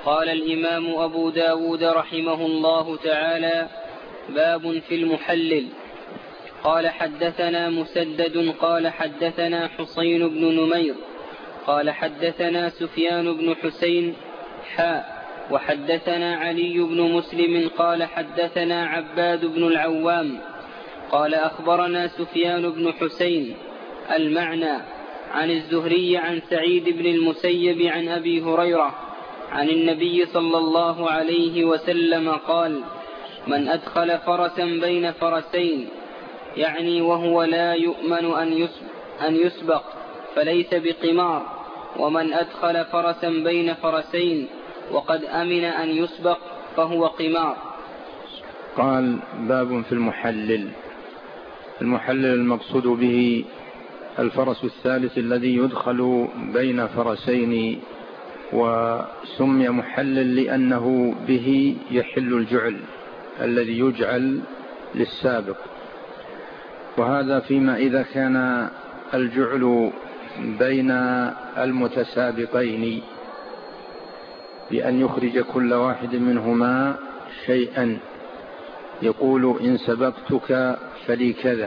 قال الإمام أبو داود رحمه الله تعالى: باب في المحلل. قال حدثنا مسدد قال حدثنا حسين بن نمير قال حدثنا سفيان بن حسين وحدثنا علي بن مسلم قال حدثنا عباد بن العوام قال أخبرنا سفيان بن حسين المعنى عن الزهري عن سعيد بن المسيب عن أبي هريرة عن النبي صلى الله عليه وسلم قال: من أدخل فرسا بين فرسين، يعني وهو لا يؤمن أن يسبق، فليس بقمار، ومن أدخل فرسا بين فرسين وقد أمن أن يسبق فهو قمار. قال: باب في المحلل. المحلل المقصود به الفرس الثالث الذي يدخل بين فرسين، وسمي محلل لأنه به يحل الجعل الذي يجعل للسابق، وهذا فيما إذا كان الجعل بين المتسابقين بأن يخرج كل واحد منهما شيئا، يقول: إن سبقتك فلي كذا،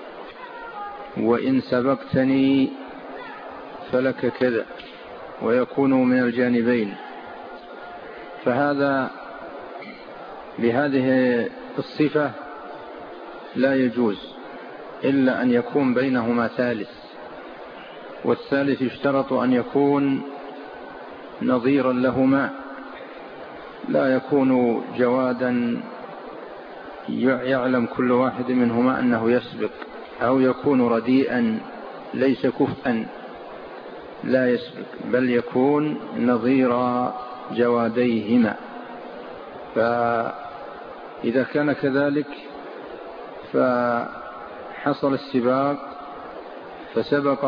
وإن سبقتني فلك كذا، ويكون من الجانبين. فهذا بهذه الصفة لا يجوز إلا أن يكون بينهما ثالث، والثالث يشترط أن يكون نظيرا لهما، لا يكون جوادا يعلم كل واحد منهما أنه يسبق، أو يكون رديئا ليس كفءا لا يسبق، بل يكون نظير جواديهما. فإذا كان كذلك فحصل السباق فسبق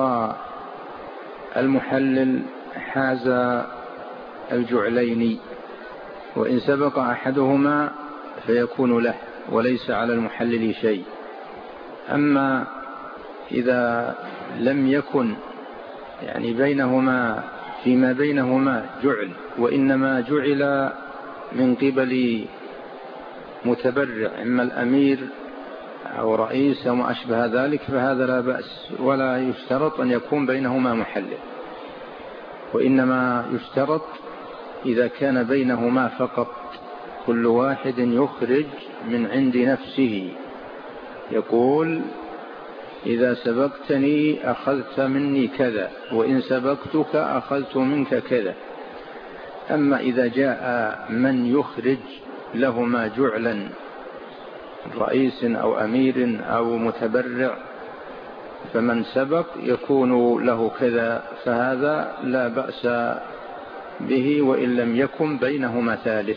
المحلل حاز الجعلين، وإن سبق أحدهما فيكون له وليس على المحلل شيء. أما إذا لم يكن يعني بينهما فيما بينهما جعل، وإنما جعل من قبل متبرع، إما الأمير أو رئيس أو ما أشبه ذلك، فهذا لا بأس، ولا يشترط أن يكون بينهما محلل، وإنما يشترط إذا كان بينهما فقط كل واحد يخرج من عند نفسه، يقول: إذا سبقتني أخذت مني كذا، وإن سبقتك أخذت منك كذا. أما إذا جاء من يخرج لهما جعلا، رئيس أو أمير أو متبرع، فمن سبق يكون له كذا، فهذا لا بأس به وإن لم يكن بينهما ثالث.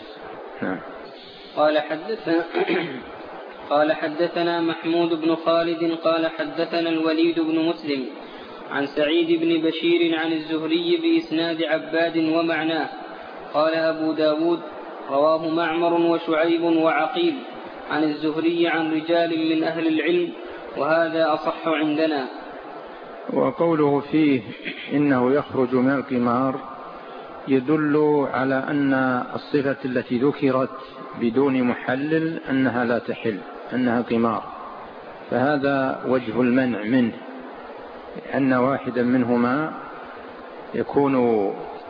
قال حدثنا محمود بن خالد قال حدثنا الوليد بن مسلم عن سعيد بن بشير عن الزهري بإسناد عباد ومعناه. قال أبو داود: رواه معمر وشعيب وعقيل عن الزهري عن رجال من أهل العلم، وهذا أصح عندنا. وقوله فيه إنه يخرج من القمار يدل على أن الصفة التي ذكرت بدون محلل أنها لا تحل، أنها قمار، فهذا وجه المنع منه، أن واحدا منهما يكون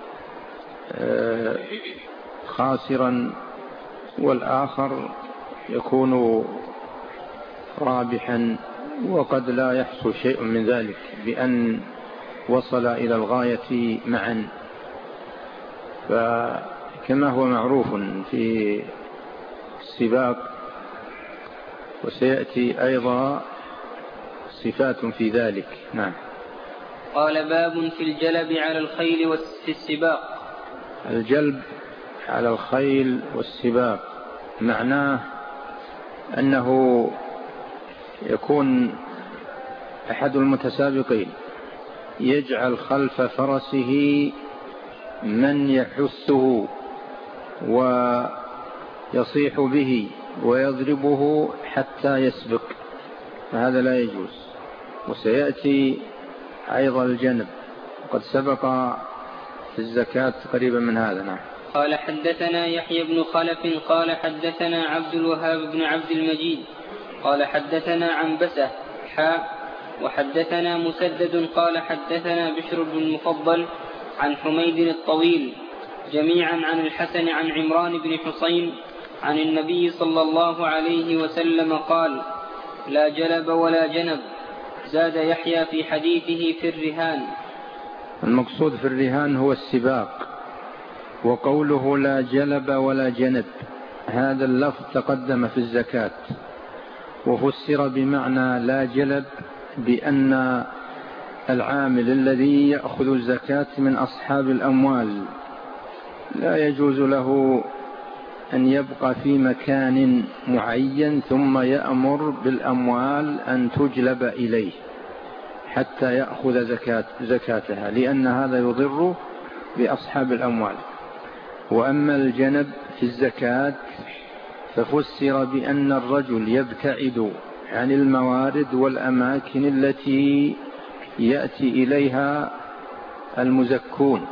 خاسرا والآخر يكون رابحا، وقد لا يحصل شيء من ذلك بأن وصل إلى الغاية معا. فكما هو معروف في السباق، وسيأتي أيضا صفات في ذلك. نعم. قال: باب في الجلب على الخيل في السباق. الجلب على الخيل والسباق معناه أنه يكون أحد المتسابقين يجعل خلف فرسه من يحثه ويصيح به ويضربه حتى يسبق، فهذا لا يجوز. وسيأتي أيضا الجنب، قد سبق في الزكاة قريبا من هذا. نعم. قال حدثنا يحيى بن خلف قال حدثنا عبد الوهاب بن عبد المجيد قال حدثنا عنبسة وحدثنا مسدد قال حدثنا بشر بن المفضل عن حميد الطويل جميعا عن الحسن عن عمران بن حسين عن النبي صلى الله عليه وسلم قال: لا جلب ولا جنب. زاد يحيى في حديثه في الرهان. المقصود في الرهان هو السباق، وقوله لا جلب ولا جنب هذا اللفظ تقدم في الزكاة، وفسر بمعنى لا جلب بأن العامل الذي يأخذ الزكاة من أصحاب الأموال لا يجوز له أن يبقى في مكان معين ثم يأمر بالأموال أن تجلب إليه حتى يأخذ زكاتها، لأن هذا يضر بأصحاب الأموال. وأما الجنب في الزكاة ففسر بأن الرجل يبتعد عن الموارد والأماكن التي يأتي إليها المزكون،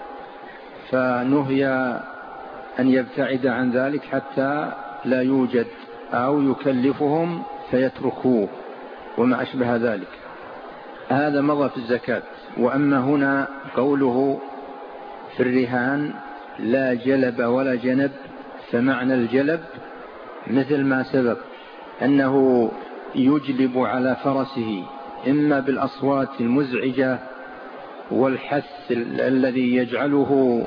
فنهي أن يبتعد عن ذلك حتى لا يوجد أو يكلفهم فيتركوه وما أشبه ذلك. هذا مضى في الزكاة. وأما هنا قوله في الرهان لا جلب ولا جنب، فمعنى الجلب مثل ما سبق أنه يجلب على فرسه إما بالأصوات المزعجة والحث الذي يجعله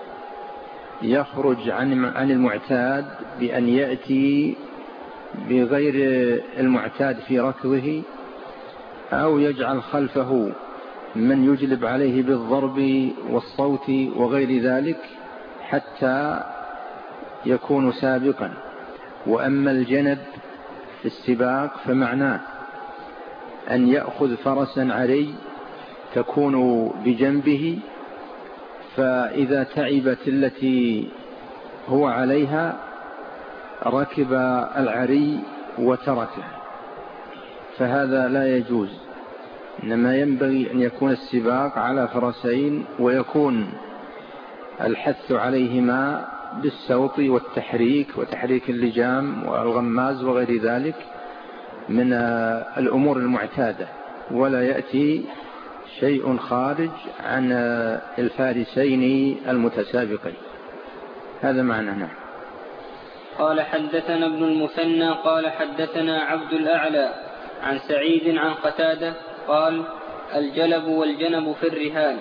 يخرج عن المعتاد بأن يأتي بغير المعتاد في ركضه، أو يجعل خلفه من يجلب عليه بالضرب والصوت وغير ذلك حتى يكون سابقا. وأما الجنب في السباق فمعناه أن يأخذ فرسا عري تكون بجنبه، فإذا تعبت التي هو عليها ركب العري وتركه، فهذا لا يجوز. إنما ينبغي أن يكون السباق على فرسين، ويكون الحث عليهما بالسوط والتحريك وتحريك اللجام والغماز وغير ذلك من الأمور المعتادة، ولا يأتي شيء خارج عن الفارسين المتسابقين. هذا معنى. قال حدثنا ابن المثنى قال حدثنا عبد الأعلى عن سعيد عن قتادة قال: الجلب والجنب في الرهان.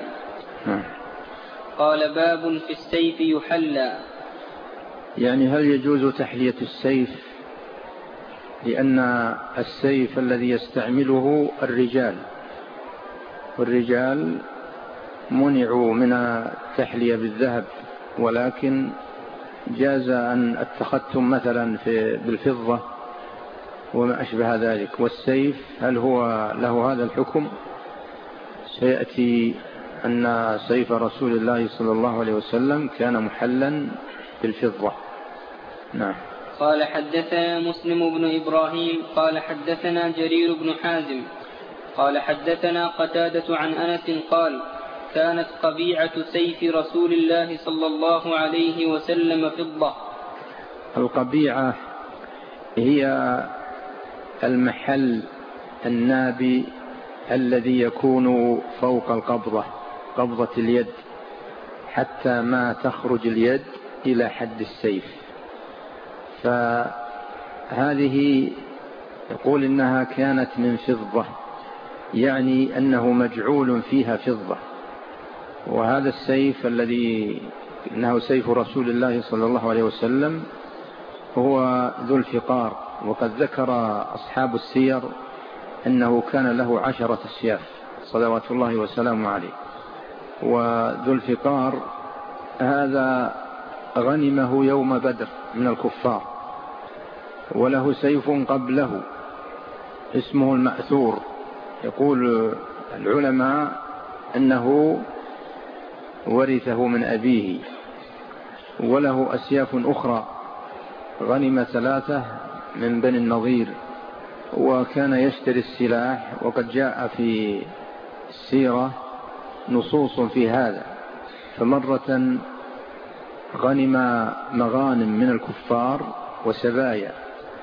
قال: باب في السيف يحلى. يعني هل يجوز تحلية السيف؟ لأن السيف الذي يستعمله الرجال، والرجال منعوا من التحلية بالذهب، ولكن جاز أن اتخذتم مثلا بالفضة وما أشبه ذلك. والسيف هل هو له هذا الحكم؟ سيأتي أن سيف رسول الله صلى الله عليه وسلم كان محلا بالفضة. نعم. قال حدثنا مسلم بن إبراهيم قال حدثنا جرير بن حازم قال حدثنا قتادة عن أنس قال: كانت قبيعة سيف رسول الله صلى الله عليه وسلم فضة. القبيعة هي المحل النابي الذي يكون فوق القبضة، قبضة اليد، حتى ما تخرج اليد إلى حد السيف. فهذه يقول إنها كانت من فضة، يعني أنه مجعول فيها فضة. وهذا السيف الذي إنه سيف رسول الله صلى الله عليه وسلم هو ذو الفقار، وقد ذكر أصحاب السير أنه كان له 10 أسياف صلوات الله وسلامه عليه. وذو الفقار هذا غنمه يوم بدر من الكفار، وله سيف قبله اسمه المأثور. يقول العلماء أنه ورثه من أبيه. وله أسياف أخرى غنم 3 من بني النضير، وكان يشتري السلاح. وقد جاء في السيرة نصوص في هذا. فمرة غنم مغانم من الكفار وسبايا،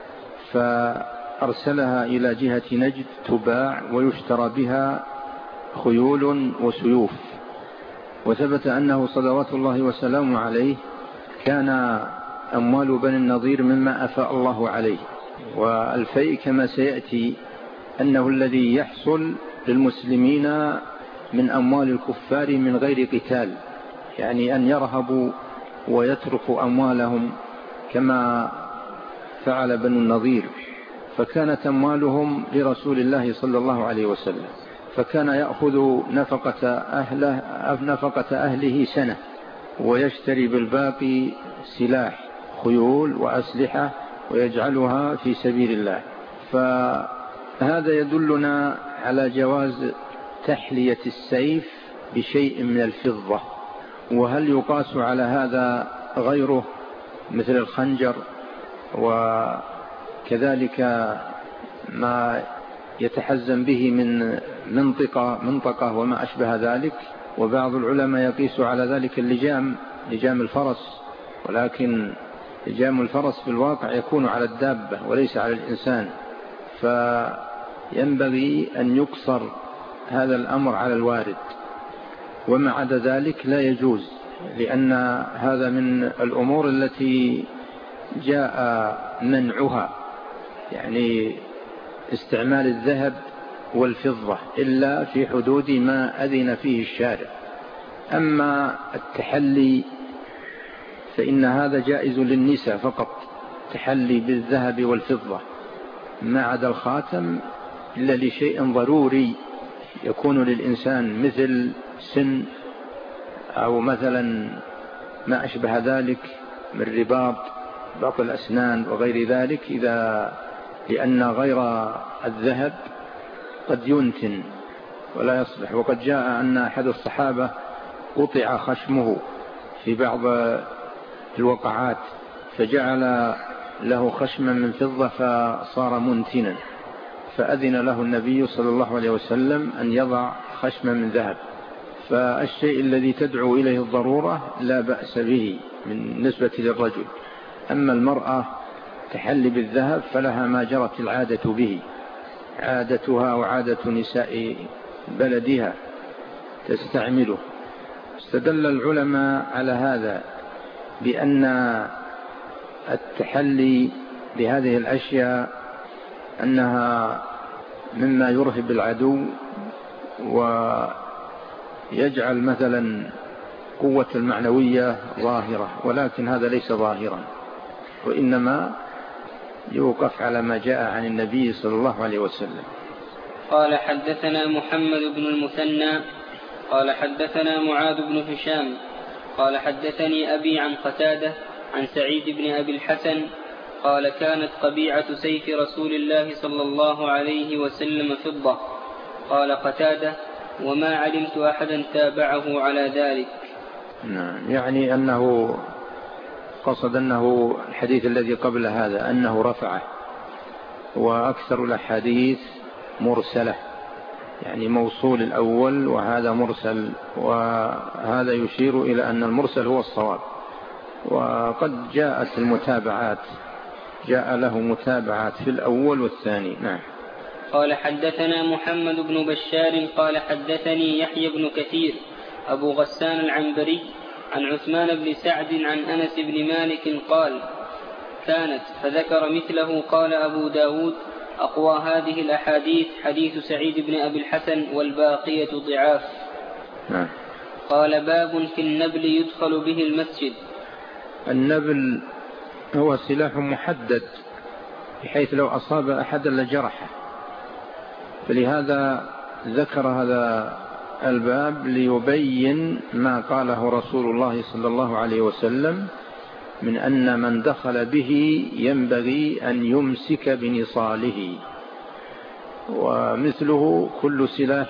فأرسلها إلى جهة نجد تباع ويشترى بها خيول وسيوف. وثبت أنه صلوات الله وسلامه عليه كان أموال بني النضير مما أفاء الله عليه، والفيء كما سيأتي أنه الذي يحصل للمسلمين من أموال الكفار من غير قتال، يعني أن يرهبوا ويتركوا أموالهم كما فعل بنو النضير، فكانت أموالهم لرسول الله صلى الله عليه وسلم، فكان يأخذ نفقة أهله سنة ويشتري بالباقي سلاح خيول وأسلحة ويجعلها في سبيل الله. فهذا يدلنا على جواز تحلية السيف بشيء من الفضة. وهل يقاس على هذا غيره مثل الخنجر وكذلك ما يتحزم به من منطقة وما أشبه ذلك؟ وبعض العلماء يقيس على ذلك لجام الفرس، ولكن لجام الفرس في الواقع يكون على الدابة وليس على الإنسان، فينبغي أن يقصر هذا الأمر على الوارد، وما عدا ذلك لا يجوز، لأن هذا من الأمور التي جاء منعها، يعني استعمال الذهب والفضة إلا في حدود ما أذن فيه الشارع. أما التحلي فإن هذا جائز للنساء فقط، تحلي بالذهب والفضة ما عدا الخاتم إلا لشيء ضروري يكون للإنسان مثل سن أو مثلا ما أشبه ذلك من رباط باقي الأسنان وغير ذلك، لأن غير الذهب قد ينتن ولا يصلح. وقد جاء أن أحد الصحابة قطع خشمه في بعض الوقعات فجعل له خشما من فضة فصار منتنا، فأذن له النبي صلى الله عليه وسلم أن يضع خشما من ذهب. فالشيء الذي تدعو إليه الضرورة لا بأس به بالنسبة للرجل. أما المرأة تحلي بالذهب فلها ما جرت العادة به، عادتها وعادة نساء بلدها تستعمله. استدل العلماء على هذا بأن التحلي بهذه الأشياء أنها مما يرهب العدو ويجعل مثلا قوة المعنوية ظاهرة، ولكن هذا ليس ظاهرا، وإنما يوقف على ما جاء عن النبي صلى الله عليه وسلم. قال حدثنا محمد بن المثنى قال حدثنا معاذ بن هشام قال حدثني أبي عن قتادة عن سعيد بن أبي الحسن قال كانت قبيعة سيف رسول الله صلى الله عليه وسلم فضة. قال قتادة وما علمت أحدا تابعه على ذلك. يعني أنه قصد أنه الحديث الذي قبل هذا أنه رفعه، وأكثر الأحاديث مرسلة، يعني موصول الأول وهذا مرسل، وهذا يشير إلى أن المرسل هو الصواب. وقد جاءت المتابعات، جاء له متابعات في الأول والثاني. نعم. قال حدثنا محمد بن بشار قال حدثني يحيى بن كثير أبو غسان العنبري عن عثمان بن سعد عن أنس بن مالك قال كانت، فذكر مثله. قال أبو داود أقوى هذه الأحاديث حديث سعيد بن أبي الحسن والباقية ضعاف. قال باب في النبل يدخل به المسجد. النبل هو سلاح محدد بحيث لو أصاب أحدا لجرحه، فلهذا ذكر هذا الباب ليبين ما قاله رسول الله صلى الله عليه وسلم من أن من دخل به ينبغي أن يمسك بنصاله، ومثله كل سلاح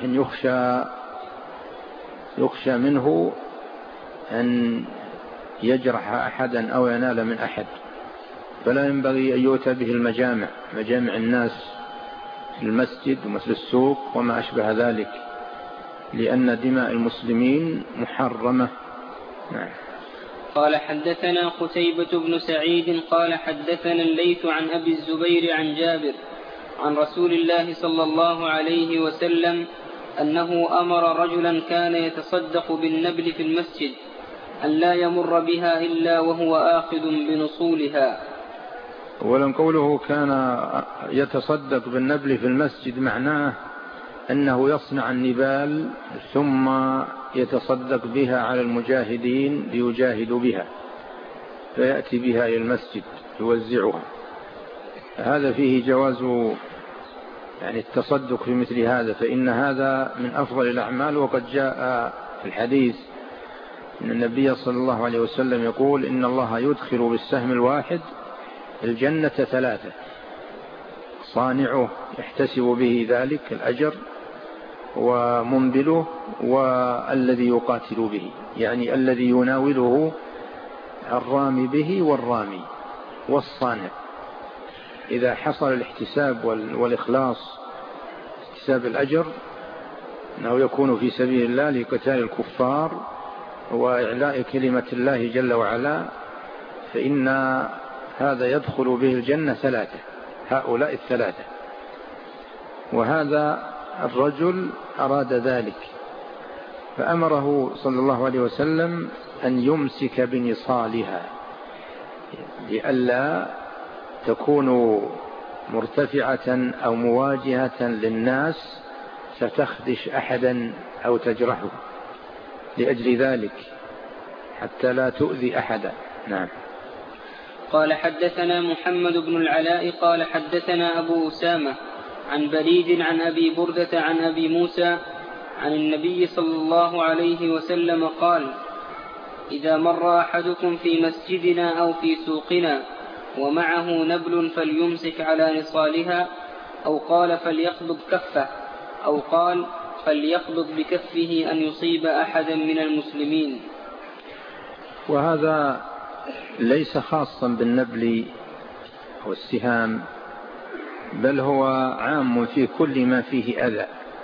يخشى منه أن يجرح أحدا أو ينال من أحد، فلا ينبغي أن يؤتى به مجامع الناس في المسجد ومثل السوق وما أشبه ذلك، لأن دماء المسلمين محرمة. قال حدثنا قتيبة بن سعيد قال حدثنا الليث عن أبي الزبير عن جابر عن رسول الله صلى الله عليه وسلم أنه أمر رجلا كان يتصدق بالنبل في المسجد أن لا يمر بها إلا وهو آخذ بنصولها. ولن قوله كان يتصدق بالنبل في المسجد معناه أنه يصنع النبال ثم يتصدق بها على المجاهدين ليجاهدوا بها فيأتي بها إلى المسجد يوزعها. هذا فيه جواز يعني التصدق في مثل هذا، فإن هذا من أفضل الأعمال. وقد جاء في الحديث أن النبي صلى الله عليه وسلم يقول إن الله يدخل بالسهم الواحد الجنة 3: صانعه يحتسب به ذلك الأجر، ومنبله، والذي يقاتل به، يعني الذي يناوله الرامي به والرامي والصانع. إذا حصل الاحتساب والإخلاص، احتساب الأجر أنه يكون في سبيل الله لقتال الكفار وإعلاء كلمة الله جل وعلا، فإن هذا يدخل به الجنة 3، هؤلاء 3. وهذا الرجل أراد ذلك فأمره صلى الله عليه وسلم أن يمسك بنصالها لئلا تكون مرتفعة أو مواجهة للناس فتخدش أحدا أو تجرحه، لأجل ذلك حتى لا تؤذي أحدا. نعم. قال حدثنا محمد بن العلاء قال حدثنا أبو أسامة عن بريد عن أبي بردة عن أبي موسى عن النبي صلى الله عليه وسلم قال: إذا مر أحدكم في مسجدنا أو في سوقنا ومعه نبل فليمسك على نصالها، أو قال فليقبض كفه، أو قال فليقبض بكفه أن يصيب أحدا من المسلمين. وهذا ليس خاصا بالنبل والسهام، بل هو عام في كل ما فيه أذى،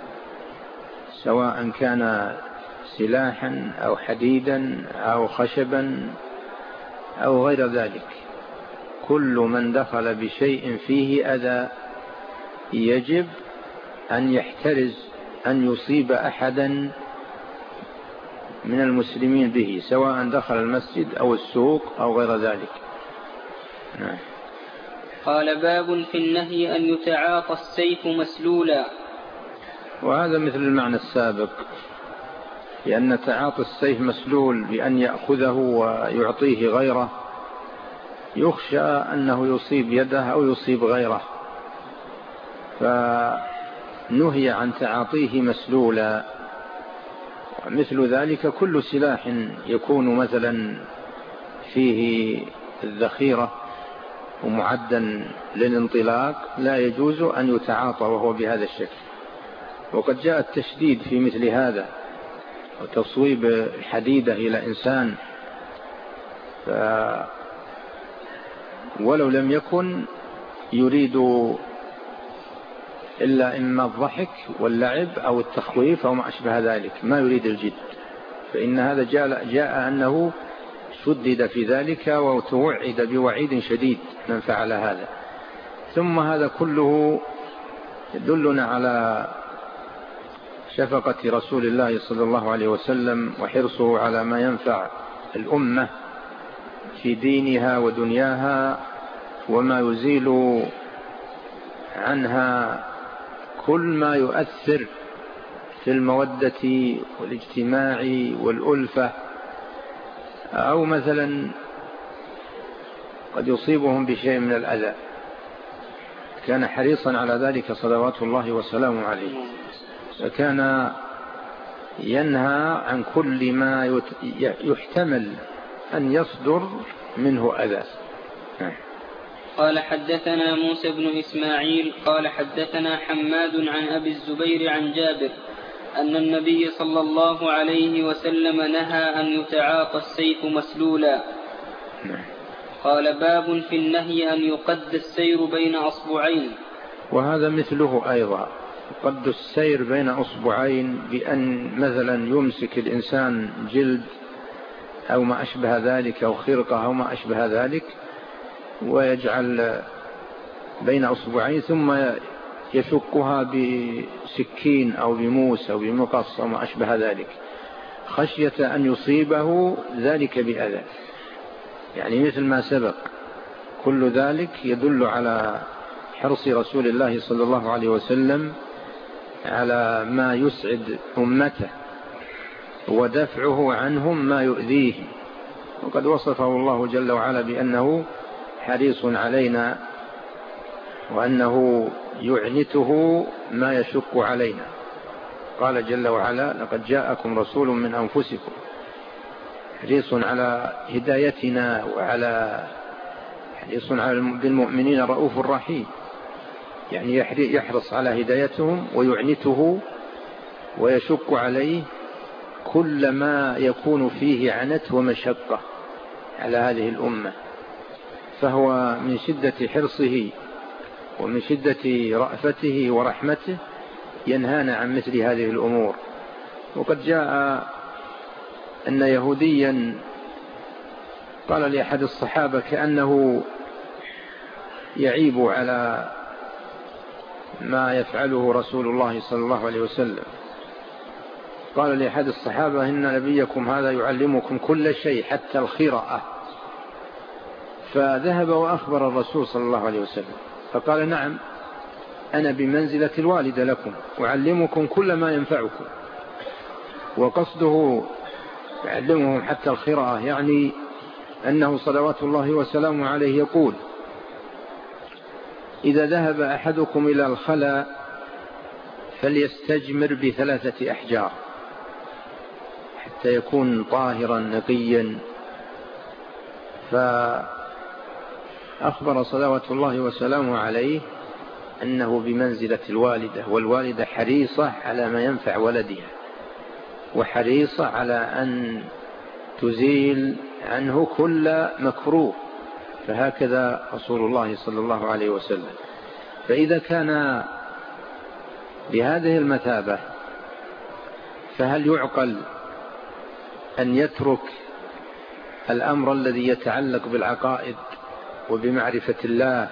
سواء كان سلاحا أو حديدا أو خشبا أو غير ذلك. كل من دخل بشيء فيه أذى يجب أن يحترز أن يصيب أحدا من المسلمين به، سواء دخل المسجد أو السوق أو غير ذلك. نعم. قال: باب في النهي أن يتعاطى السيف مسلولا. وهذا مثل المعنى السابق، لأن تعاطى السيف مسلول بأن يأخذه ويعطيه غيره يخشى أنه يصيب يده أو يصيب غيره، فنهي عن تعاطيه مسلولا. مثل ذلك كل سلاح يكون مثلا فيه الذخيرة ومعدا للانطلاق لا يجوز أن يتعاطى وهو بهذا الشكل. وقد جاء التشديد في مثل هذا، وتصويب الحديدة إلى إنسان، ولو لم يكن يريد إلا إما الضحك واللعب أو التخويف أو ما أشبه ذلك، ما يريد الجد، فإن هذا جاء أنه شدد في ذلك وتوعد بوعيد شديد من فعل هذا. ثم هذا كله يدلنا على شفقة رسول الله صلى الله عليه وسلم وحرصه على ما ينفع الأمة في دينها ودنياها، وما يزيل عنها كل ما يؤثر في المودة والاجتماع والألفة، أو مثلا قد يصيبهم بشيء من الأذى. كان حريصا على ذلك صلوات الله وسلامه عليه، فكان ينهى عن كل ما يحتمل أن يصدر منه أذى. قال حدثنا موسى بن إسماعيل قال حدثنا حماد عن أبي الزبير عن جابر أن النبي صلى الله عليه وسلم نهى أن يتعاطى السيف مسلولا. قال: باب في النهي أن يقد السير بين أصبعين. وهذا مثله أيضا، قد السير بين أصبعين بأن مثلا يمسك الإنسان جلد أو ما أشبه ذلك أو خرقة أو ما أشبه ذلك، ويجعل بين أصبعين ثم يشقها بسكين أو بموس أو بمقص أو ما أشبه ذلك، خشية أن يصيبه ذلك بأذى، يعني مثل ما سبق. كل ذلك يدل على حرص رسول الله صلى الله عليه وسلم على ما يسعد أمته ودفعه عنهم ما يؤذيهم. وقد وصفه الله جل وعلا بأنه حريص علينا وأنه يعنته ما يشق علينا. قال جل وعلا: لقد جاءكم رسول من أنفسكم حريص على هدايتنا حريص على بالمؤمنين رؤوف رحيم، يعني يحرص على هدايتهم ويعنته ويشق عليه كل ما يكون فيه عنت ومشقة على هذه الأمة. فهو من شدة حرصه ومن شدة رأفته ورحمته ينهانا عن مثل هذه الأمور. وقد جاء أن يهوديا قال لأحد الصحابة كأنه يعيب على ما يفعله رسول الله صلى الله عليه وسلم، قال لأحد الصحابة: إن نبيكم هذا يعلمكم كل شيء حتى الخراءة. فذهب وأخبر الرسول صلى الله عليه وسلم فقال: نعم، أنا بمنزلة الوالد لكم، أعلمكم كل ما ينفعكم. وقصده يعلمهم حتى الخراءة يعني أنه صلوات الله وسلامه عليه يقول: إذا ذهب أحدكم إلى الخلاء فليستجمر ب3 أحجار حتى يكون طاهرا نقيا. فأخبر صلوات الله وسلامه عليه أنه بمنزلة الوالدة، والوالدة حريصة على ما ينفع ولدها وحريصة على أن تزيل عنه كل مكروه، فهكذا رسول الله صلى الله عليه وسلم. فإذا كان بهذه المثابة فهل يعقل أن يترك الأمر الذي يتعلق بالعقائد وبمعرفة الله،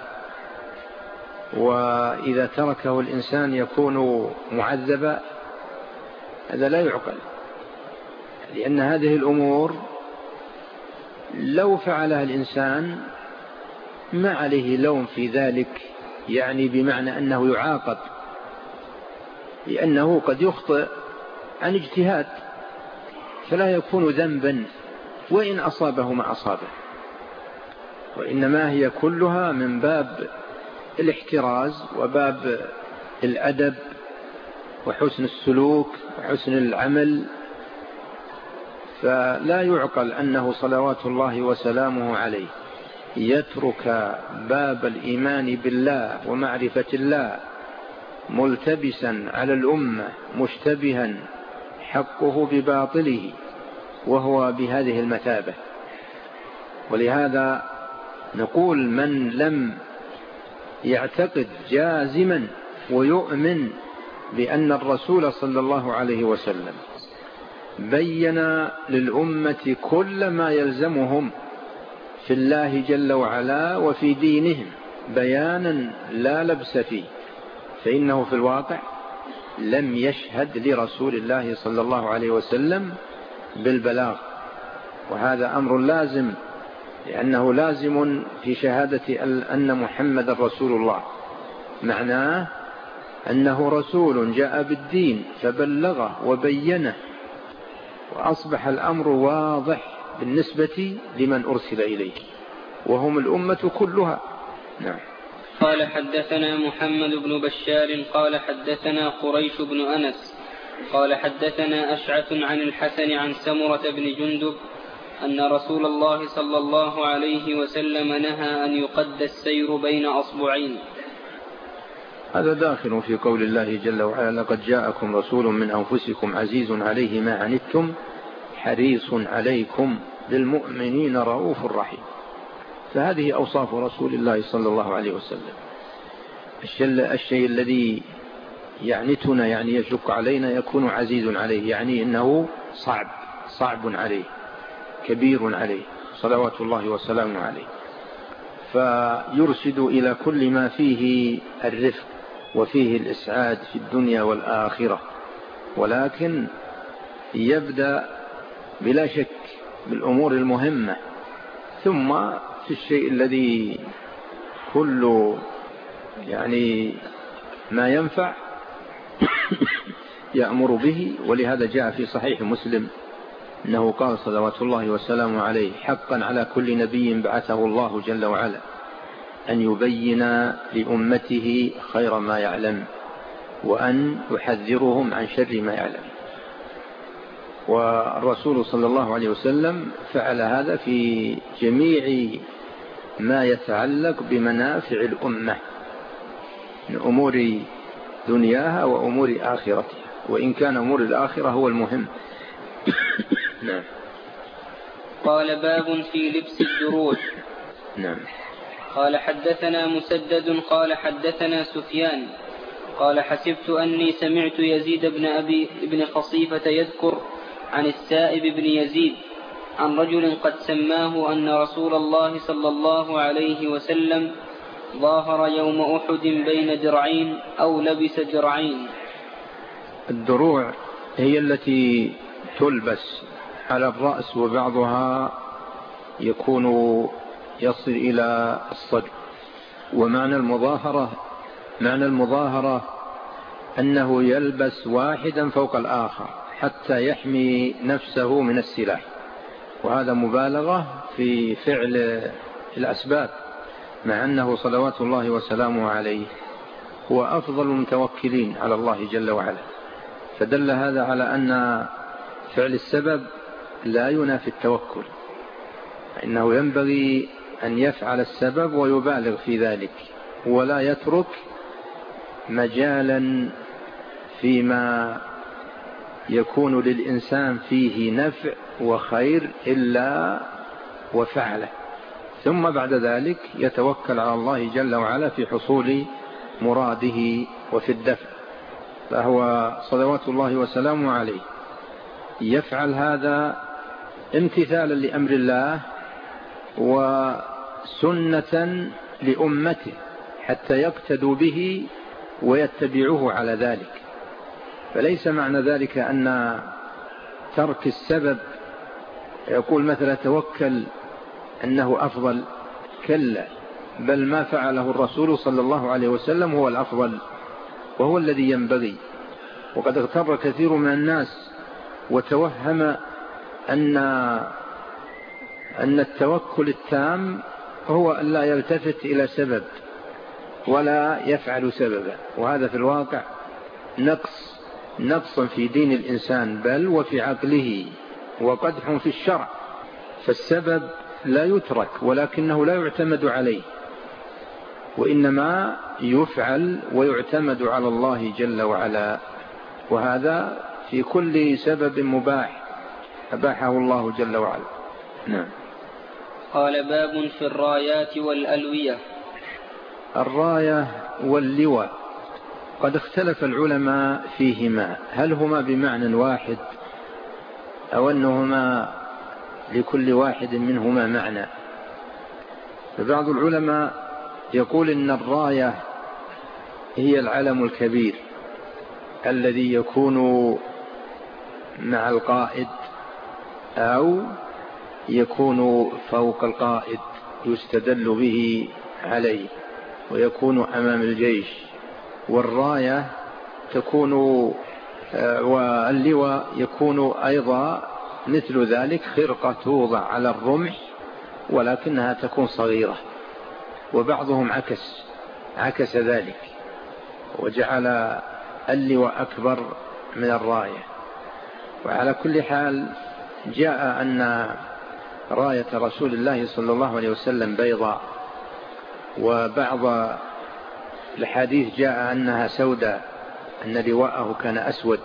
وإذا تركه الإنسان يكون معذبا؟ هذا لا يعقل، لأن هذه الأمور لو فعلها الإنسان ما عليه لوم في ذلك، يعني بمعنى أنه يعاقب، لأنه قد يخطئ عن اجتهاد فلا يكون ذنبا وإن أصابه ما أصابه، وإنما هي كلها من باب الاحتراز وباب الأدب وحسن السلوك وحسن العمل. فلا يعقل أنه صلوات الله وسلامه عليه يترك باب الإيمان بالله ومعرفة الله ملتبسا على الأمة مشتبها حقه بباطله وهو بهذه المثابة. ولهذا نقول: من لم يعتقد جازما ويؤمن بأن الرسول صلى الله عليه وسلم بين للأمة كل ما يلزمهم في الله جل وعلا وفي دينهم بيانا لا لبس فيه، فإنه في الواقع لم يشهد لرسول الله صلى الله عليه وسلم بالبلاغ. وهذا أمر لازم، لأنه لازم في شهادة أن محمد رسول الله، معناه أنه رسول جاء بالدين فبلغه وبينه، وأصبح الأمر واضح بالنسبة لمن أرسل إليه وهم الأمة كلها. نعم. قال: حدثنا محمد بن بشار قال حدثنا قريش بن أنس قال حدثنا أشعث عن الحسن عن سمرة بن جندب أن رسول الله صلى الله عليه وسلم نهى أن يقد السير بين أصبعين. هذا داخل في قول الله جل وعلا: لقد جاءكم رسول من أنفسكم عزيز عليه ما عنتم حريص عليكم بالمؤمنين رؤوف رحيم. فهذه أوصاف رسول الله صلى الله عليه وسلم. الشيء الذي يعنتنا يعني يشق علينا يكون عزيز عليه، يعني إنه صعب عليه، كبير عليه صلوات الله وسلامه عليه، فيرشد إلى كل ما فيه الرفق وفيه الإسعاد في الدنيا والآخرة، ولكن يبدأ بلا شك بالأمور المهمة، ثم في الشيء الذي كل ما ينفع يأمر به. ولهذا جاء في صحيح مسلم أنه قال صلوات الله وسلامه عليه: حقا على كل نبي بعثه الله جل وعلا أن يبين لأمته خير ما يعلم وأن يحذرهم عن شر ما يعلم. والرسول صلى الله عليه وسلم فعل هذا في جميع ما يتعلق بمنافع الأمة من أمور دنياها وأمور آخرتها، وإن كان أمور الآخرة هو المهم. نعم. قال: باب في لبس الدروع. نعم. قال: حدثنا مسدد قال حدثنا سفيان قال: حسبت أني سمعت يزيد بن خصيفة يذكر عن السائب بن يزيد عن رجل قد سماه أن رسول الله صلى الله عليه وسلم ظاهر يوم أحد بين درعين أو لبس درعين. الدروع هي التي تلبس على الرأس، وبعضها يكون يصل إلى الصدر. ومعنى المظاهرة أنه يلبس واحدا فوق الآخر حتى يحمي نفسه من السلاح، وهذا مبالغة في فعل الأسباب، مع أنه صلوات الله وسلامه عليه هو أفضل المتوكلين على الله جل وعلا. فدل هذا على أن فعل السبب لا ينافي التوكل، إنه ينبغي أن يفعل السبب ويبالغ في ذلك، ولا يترك مجالا فيما يكون للإنسان فيه نفع وخير إلا وفعله، ثم بعد ذلك يتوكل على الله جل وعلا في حصول مراده وفي الدفع. فهو صلوات الله وسلامه عليه يفعل هذا امتثالا لأمر الله وسنة لأمته حتى يقتدوا به ويتبعوه على ذلك. فليس معنى ذلك أن ترك السبب يقول مثلا توكل أنه أفضل، كلا، بل ما فعله الرسول صلى الله عليه وسلم هو الأفضل وهو الذي ينبغي. وقد اغتر كثير من الناس وتوهم أن التوكل التام هو أن لا يلتفت إلى سبب ولا يفعل سببا، وهذا في الواقع نقص في دين الإنسان بل وفي عقله وقدح في الشرع. فالسبب لا يترك ولكنه لا يعتمد عليه، وإنما يفعل ويعتمد على الله جل وعلا، وهذا في كل سبب مباح أباحه الله جل وعلا. نعم. قال: باب في الرايات والألوية. الراية واللواء قد اختلف العلماء فيهما، هل هما بمعنى واحد أو أنهما لكل واحد منهما معنى. فبعض العلماء يقول إن الراية هي العلم الكبير الذي يكون مع القائد أو يكون فوق القائد يستدل به عليه ويكون أمام الجيش. والراية تكون واللواء يكون أيضا مثل ذلك، خرقة توضع على الرمح ولكنها تكون صغيرة. وبعضهم عكس ذلك وجعل اللواء أكبر من الراية. وعلى كل حال جاء أن راية رسول الله صلى الله عليه وسلم بيضاء، وبعض الحديث جاء أنها سوداء، أن لواءه كان أسود،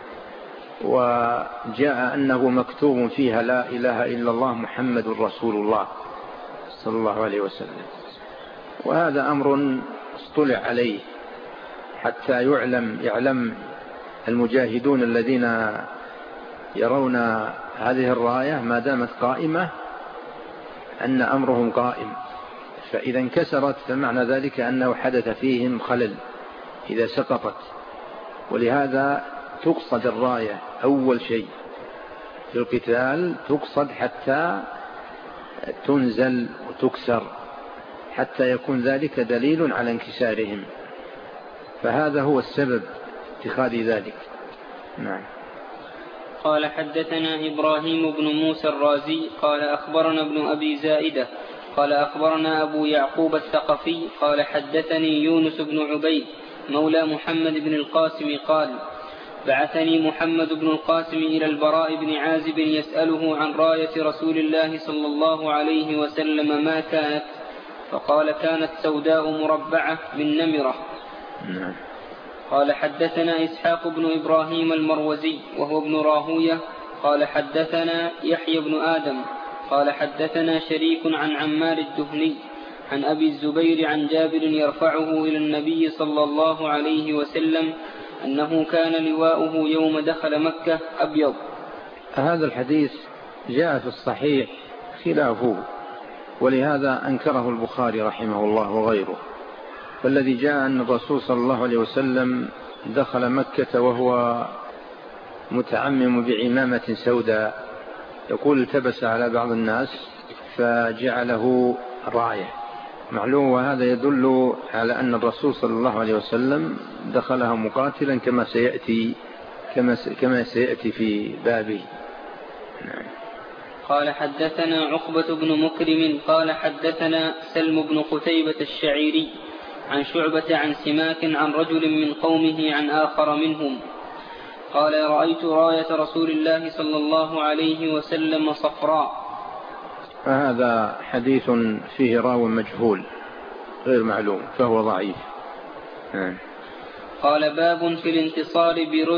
وجاء أنه مكتوب فيها لا إله إلا الله محمد رسول الله صلى الله عليه وسلم. وهذا أمر اصطلع عليه حتى يعلم المجاهدون الذين يرون هذه الراية ما دامت قائمة أن أمرهم قائم، فإذا انكسرت فمعنى ذلك أنه حدث فيهم خلل إذا سقطت. ولهذا تقصد الراية أول شيء في القتال، تقصد حتى تنزل وتكسر، حتى يكون ذلك دليل على انكسارهم، فهذا هو السبب اتخاذ ذلك. نعم. قال حدثنا إبراهيم بن موسى الرازي قال أخبرنا ابن أبي زائدة قال أخبرنا أبو يعقوب الثقفي قال حدثني يونس بن عبيد مولى محمد بن القاسم قال بعثني محمد بن القاسم إلى البراء بن عازب يسأله عن راية رسول الله صلى الله عليه وسلم ما كانت، فقال كانت سوداء مربعة من نمرة. قال حدثنا إسحاق بن إبراهيم المروزي وهو ابن راهوية قال حدثنا يحيى بن آدم قال حدثنا شريك عن عمار الدهني عن أبي الزبير عن جابر يرفعه إلى النبي صلى الله عليه وسلم أنه كان لواؤه يوم دخل مكة أبيض. هذا الحديث جاء في الصحيح خلافه، ولهذا أنكره البخاري رحمه الله وغيره. فالذي جاء أن الرسول صلى الله عليه وسلم دخل مكة وهو متعمم بعمامة سوداء، يقول التبس على بعض الناس فجعله راية معلوم، وهذا يدل على أن الرسول صلى الله عليه وسلم دخلها مقاتلا كما سيأتي في بابه. قال حدثنا عقبة بن مكرم قال حدثنا سلم بن قتيبة الشعيري عن شعبة عن سماك عن رجل من قومه عن آخر منهم قال رأيت راية رسول الله صلى الله عليه وسلم صفراء. هذا حديث فيه راو مجهول غير معلوم فهو ضعيف. قال باب في الانتصار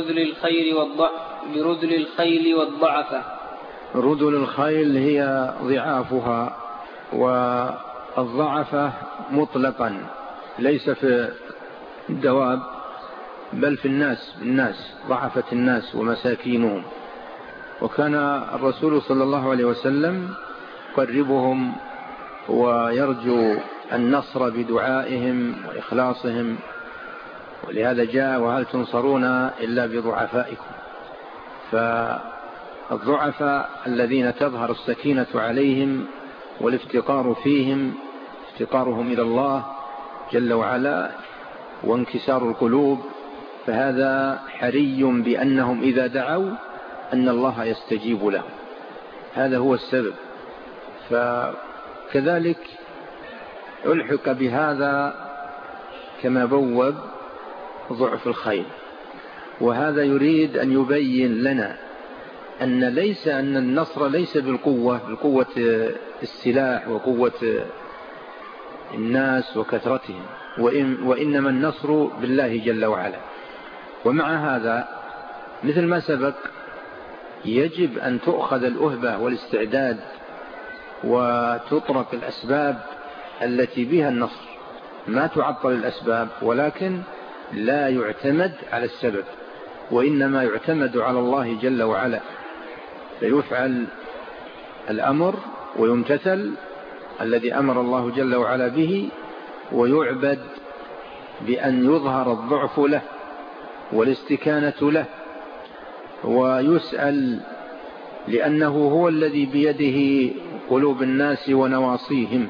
برذل الخيل والضعفة. رذل الخيل هي ضعافها، والضعفة مطلقا ليس في الدواب بل في الناس ضعفة الناس ومساكينهم. وكان الرسول صلى الله عليه وسلم يقربهم ويرجو النصر بدعائهم وإخلاصهم، ولهذا جاء وهل تنصرون إلا بضعفائكم. فالضعفاء الذين تظهر السكينة عليهم والافتقار فيهم افتقارهم إلى الله جل وعلا وانكسار القلوب، فهذا حري بأنهم إذا دعوا أن الله يستجيب لهم، هذا هو السبب. فكذلك ألحق بهذا كما بوب ضعف الخيل، وهذا يريد أن يبين لنا أن النصر ليس بالقوة السلاح وقوة الناس وكثرتهم، وإنما النصر بالله جل وعلا. ومع هذا مثل ما سبق يجب أن تؤخذ الأهبة والاستعداد وتطرق الأسباب التي بها النصر، ما تعطل الأسباب، ولكن لا يعتمد على السبب وإنما يعتمد على الله جل وعلا، فيفعل الأمر ويمتثل الذي أمر الله جل وعلا به، ويعبد بأن يظهر الضعف له والاستكانة له، ويسأل لأنه هو الذي بيده قلوب الناس ونواصيهم،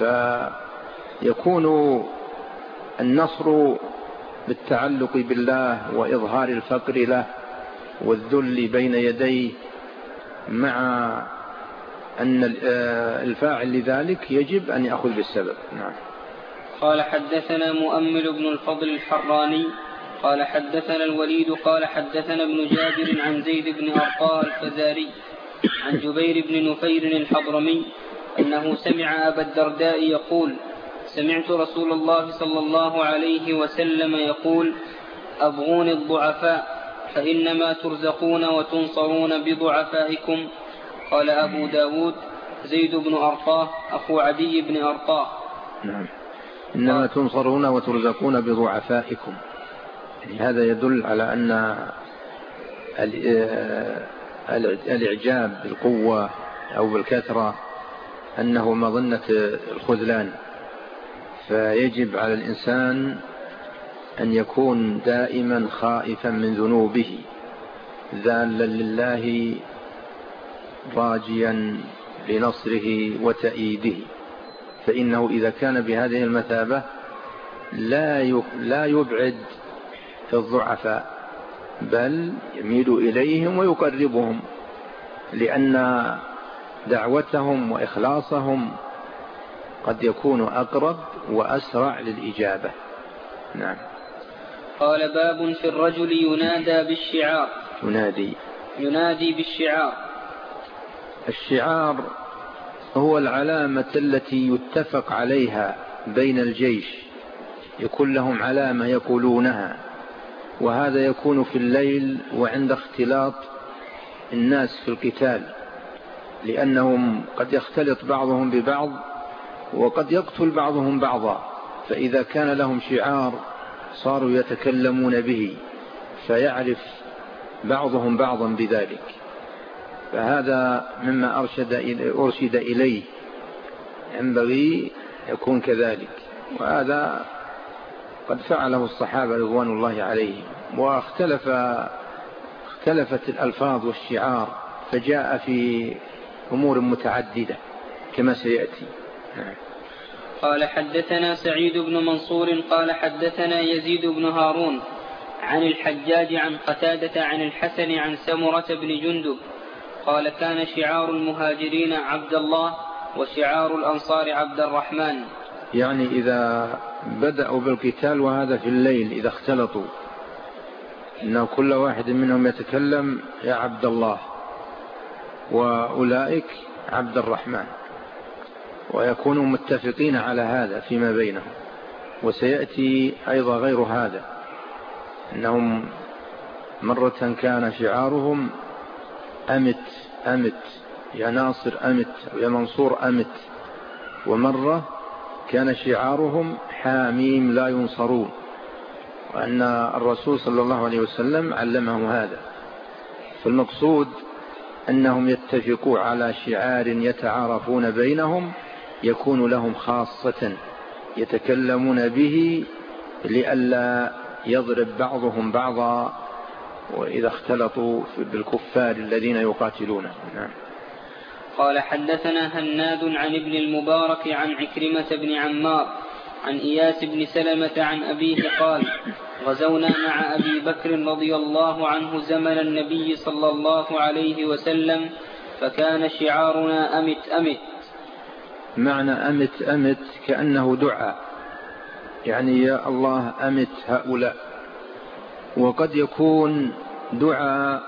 فيكون النصر بالتعلق بالله وإظهار الفقر له والذل بين يديه، مع أن الفاعل لذلك يجب أن يأخذ بالسبب. نعم. قال حدثنا مؤمل بن الفضل الحراني قال حدثنا الوليد قال حدثنا ابن جابر عن زيد بن أرقاء الفزاري عن جبير بن نفير الحضرمي أنه سمع أبا الدرداء يقول سمعت رسول الله صلى الله عليه وسلم يقول أبغون الضعفاء فإنما ترزقون وتنصرون بضعفائكم. قال أبو داود زيد بن أرقاه أخو عدي بن أرقاه. نعم. إنما تنصرون وترزقون بضعفائكم، يعني هذا يدل على أن الإعجاب بالقوة أو بالكثرة أنه مظنة الخذلان، فيجب على الإنسان أن يكون دائما خائفا من ذنوبه، ذالا لله راجيا لنصره وتأييده، فإنه إذا كان بهذه المثابة لا يبعد الضعفاء، بل يميل إليهم ويقربهم، لأن دعوتهم وإخلاصهم قد يكون أقرب وأسرع للإجابة. نعم. قال: باب في الرجل ينادى بالشعار. ينادي بالشعار. الشعار هو العلامة التي يتفق عليها بين الجيش، يكون لهم علامة يقولونها، وهذا يكون في الليل وعند اختلاط الناس في القتال، لأنهم قد يختلط بعضهم ببعض وقد يقتل بعضهم بعضا، فإذا كان لهم شعار صاروا يتكلمون به فيعرف بعضهم بعضا بذلك، فهذا مما أرشد إليه، ينبغي يكون كذلك، وهذا قد فعله الصحابة رضوان الله عليهم. واختلفت الألفاظ والشعار، فجاء في أمور متعددة كما سيأتي. قال: حدثنا سعيد بن منصور قال حدثنا يزيد بن هارون عن الحجاج عن قتادة عن الحسن عن سمرة بن جندب قال: كان شعار المهاجرين عبد الله وشعار الأنصار عبد الرحمن. يعني إذا بدأوا بالقتال، وهذا في الليل إذا اختلطوا، إن كل واحد منهم يتكلم يا عبد الله، وأولئك عبد الرحمن، ويكونوا متفقين على هذا فيما بينهم. وسيأتي أيضا غير هذا، أنهم مرة كان شعارهم أمت يا ناصر أمت ويا منصور أمت، ومرة كان شعارهم حاميم لا ينصرون، وأن الرسول صلى الله عليه وسلم علمهم هذا. فالمقصود أنهم يتفقوا على شعار يتعارفون بينهم، يكون لهم خاصة يتكلمون به لئلا يضرب بعضهم بعضا وإذا اختلطوا بالكفار الذين يقاتلون. نعم. قال: حدثنا هناد عن ابن المبارك عن عكرمة بن عمار عن إياس بن سلمة عن أبيه قال: غزونا مع أبي بكر رضي الله عنه زمن النبي صلى الله عليه وسلم، فكان شعارنا أمت أمت. معنى أمت أمت كأنه دعاء، يعني يا الله أمت هؤلاء، وقد يكون دعاء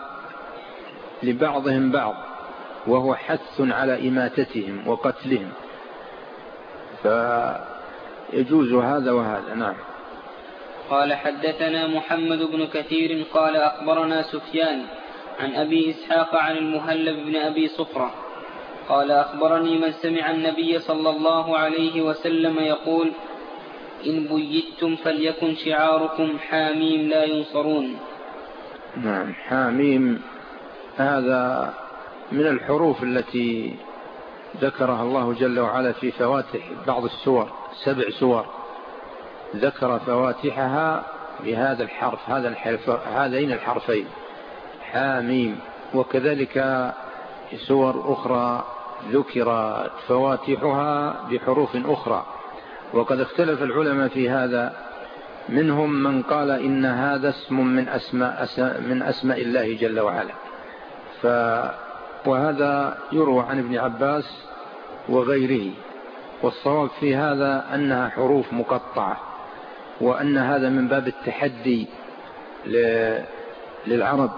لبعضهم بعض، وهو حث على إماتتهم وقتلهم، فيجوز هذا وهذا. نعم. قال: حدثنا محمد بن كثير قال أخبرنا سفيان عن أبي إسحاق عن المهلب بن أبي صفرة قال: أخبرني من سمع النبي صلى الله عليه وسلم يقول: إن بيتم فليكن شعاركم حاميم لا ينصرون. نعم. حاميم هذا من الحروف التي ذكرها الله جل وعلا في فواتح بعض السور، 7 سور ذكر فواتحها بهذا الحرف، هذين الحرفين حاميم. وكذلك سور أخرى ذكرت فواتحها بحروف أخرى، وقد اختلف العلماء في هذا، منهم من قال إن هذا اسم من أسماء الله جل وعلا، وهذا يروى عن ابن عباس وغيره، والصواب في هذا أنها حروف مقطعة، وأن هذا من باب التحدي للعرب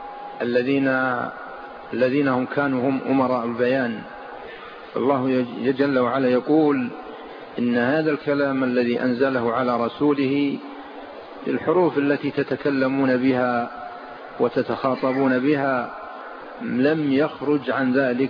الذين هم كانوا هم أمراء البيان. الله جل وعلا يقول إن هذا الكلام الذي أنزله على رسوله الحروف التي تتكلمون بها وتتخاطبون بها لم يخرج عن ذلك،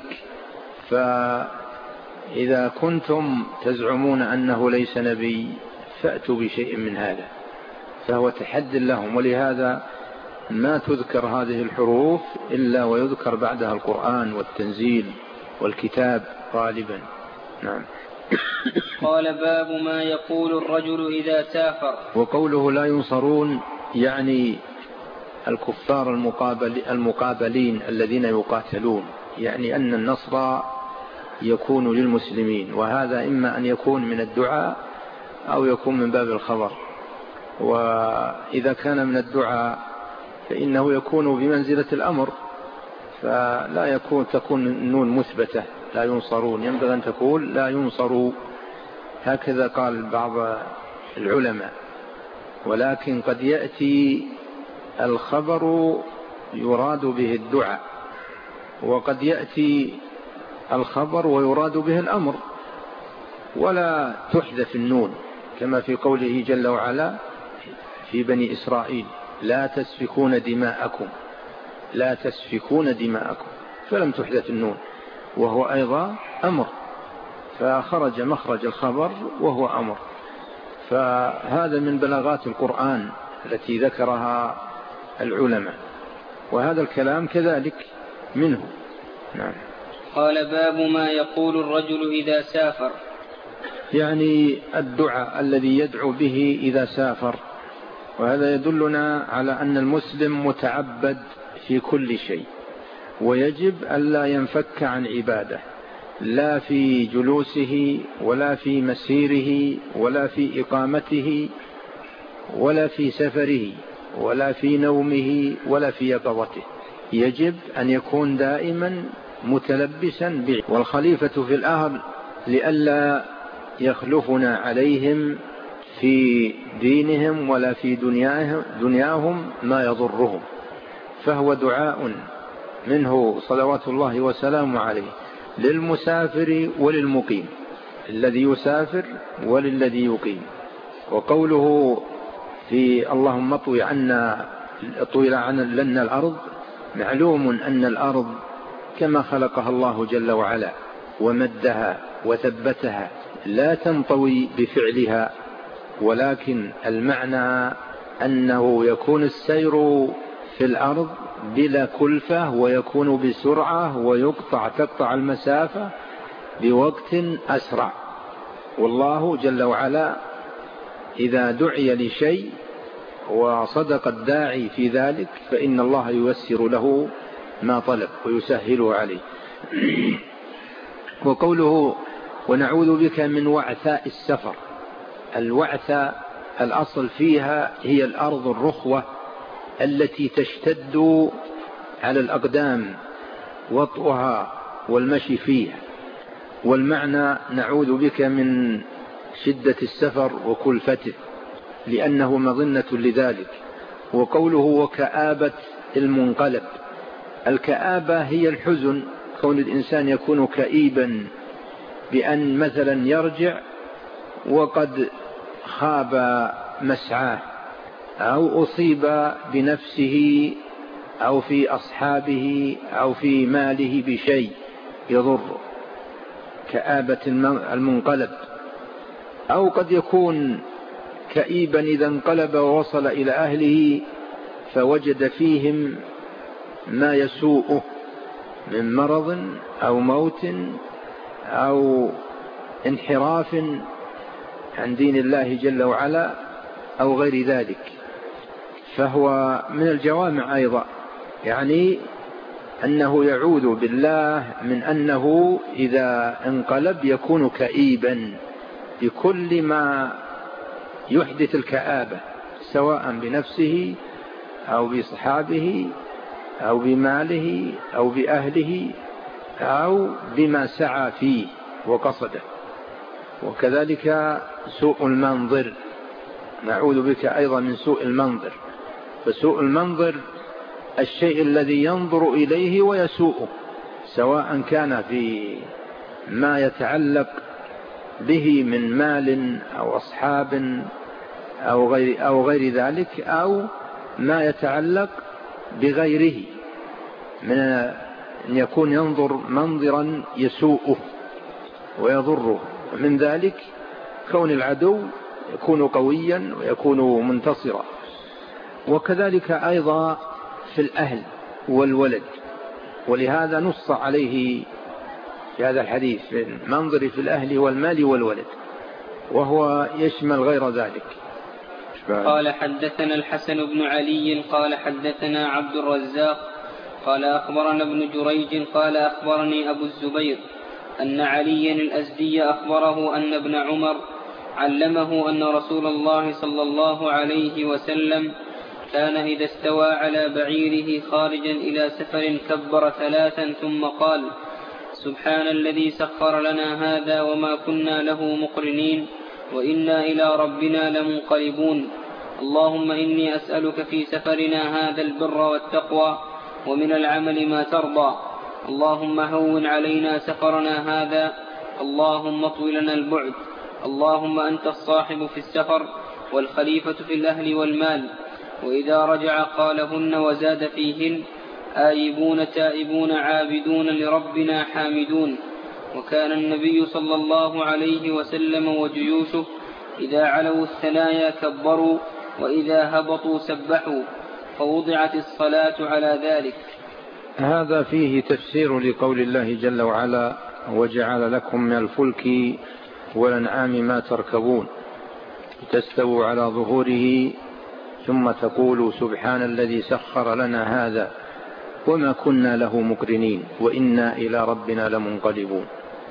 فإذا كنتم تزعمون أنه ليس نبي فأتوا بشيء من هذا، فهو تحد لهم. ولهذا ما تذكر هذه الحروف إلا ويذكر بعدها القرآن والتنزيل والكتاب غالبا. نعم. قال باب ما يقول الرجل إذا سافر. وقوله لا ينصرون يعني الكفار المقابلين الذين يقاتلون، يعني أن النصر يكون للمسلمين، وهذا إما أن يكون من الدعاء أو يكون من باب الخبر. وإذا كان من الدعاء فإنه يكون بمنزلة الأمر، فلا تكون النون مثبتة لا ينصرون، ينبغي أن تقول لا ينصروا، هكذا قال بعض العلماء. ولكن قد يأتي الخبر يراد به الدعاء، وقد يأتي الخبر ويراد به الأمر ولا تحذف النون، كما في قوله جل وعلا في بني إسرائيل لا تسفكون دماءكم، لا تسفكون دماءكم، فلم تحذف النون وهو أيضا أمر، فخرج مخرج الخبر وهو أمر. فهذا من بلاغات القرآن التي ذكرها العلماء، وهذا الكلام كذلك منه. نعم. قال باب ما يقول الرجل إذا سافر، يعني الدعاء الذي يدعو به إذا سافر، وهذا يدلنا على أن المسلم متعبد في كل شيء، ويجب ألا ينفك عن عباده، لا في جلوسه ولا في مسيره ولا في إقامته ولا في سفره ولا في نومه ولا في يقظته، يجب أن يكون دائما متلبسا به. والخليفة في الأهل لئلا يخلفنا عليهم في دينهم ولا في دنياهم ما يضرهم، فهو دعاء منه صلوات الله وسلامه عليه للمسافر وللمقيم، الذي يسافر وللذي يقيم. وقوله في اللهم اطوي عنا لنا الأرض، معلوم أن الأرض كما خلقها الله جل وعلا ومدها وثبتها لا تنطوي بفعلها، ولكن المعنى أنه يكون السير في الأرض بلا كلفة، ويكون بسرعة، تقطع المسافة بوقت أسرع. والله جل وعلا إذا دعي لشيء وصدق الداعي في ذلك فإن الله ييسر له ما طلب ويسهله عليه. وقوله ونعوذ بك من وعثاء السفر، الوعثاء الأصل فيها هي الأرض الرخوة التي تشتد على الأقدام وطئها والمشي فيها، والمعنى نعوذ بك من شدة السفر وكلفته لأنه مظنة لذلك. وقوله وكآبة المنقلب، الكآبة هي الحزن، كون الإنسان يكون كئيبا بأن مثلا يرجع وقد خاب مسعاه أو أصيب بنفسه أو في أصحابه أو في ماله بشيء يضر، كآبة المنقلب. أو قد يكون كئيبا إذا انقلب ووصل إلى أهله فوجد فيهم ما يسوءه من مرض أو موت أو انحراف عن دين الله جل وعلا أو غير ذلك، فهو من الجوامع أيضا، يعني أنه يعوذ بالله من أنه إذا انقلب يكون كئيبا بكل ما يحدث الكآبة، سواء بنفسه أو بصحابه أو بماله أو بأهله أو بما سعى فيه وقصده. وكذلك سوء المنظر، نعوذ بك أيضا من سوء المنظر. فسوء المنظر الشيء الذي ينظر إليه ويسوءه، سواء كان في ما يتعلق به من مال أو أصحاب أو غير ذلك، أو ما يتعلق بغيره من أن يكون ينظر منظرا يسوءه ويضره. من ذلك كون العدو يكون قويا ويكون منتصرا. وكذلك أيضا في الأهل والولد، ولهذا نص عليه في هذا الحديث منظر في الأهل والمال والولد، وهو يشمل غير ذلك. قال حدثنا الحسن بن علي قال حدثنا عبد الرزاق قال أخبرنا ابن جريج قال أخبرني أبو الزبير أن عليا الأزدي أخبره أن ابن عمر علمه أن رسول الله صلى الله عليه وسلم كان إذا استوى على بعيره خارجا إلى سفر كبر 3 ثم قال: سبحان الذي سخر لنا هذا وما كنا له مقرنين وإنا إلى ربنا لمنقلبون. اللهم إني أسألك في سفرنا هذا البر والتقوى ومن العمل ما ترضى. اللهم هون علينا سفرنا هذا. اللهم اطوي لنا البعد. اللهم أنت الصاحب في السفر والخليفة في الأهل والمال. وإذا رجع قالهن وزاد فيهن: آيبون تائبون عابدون لربنا حامدون. وكان النبي صلى الله عليه وسلم وجيوشه إذا علوا الثنايا كبروا وإذا هبطوا سبحوا، فوضعت الصلاة على ذلك. هذا فيه تفسير لقول الله جل وعلا: وجعل لكم من الفلك والأنعام ما تركبون تستووا على ظهوره ثم تقولوا سبحان الذي سخر لنا هذا وما كنا له مقرنين وإنا إلى ربنا لمنقلبون.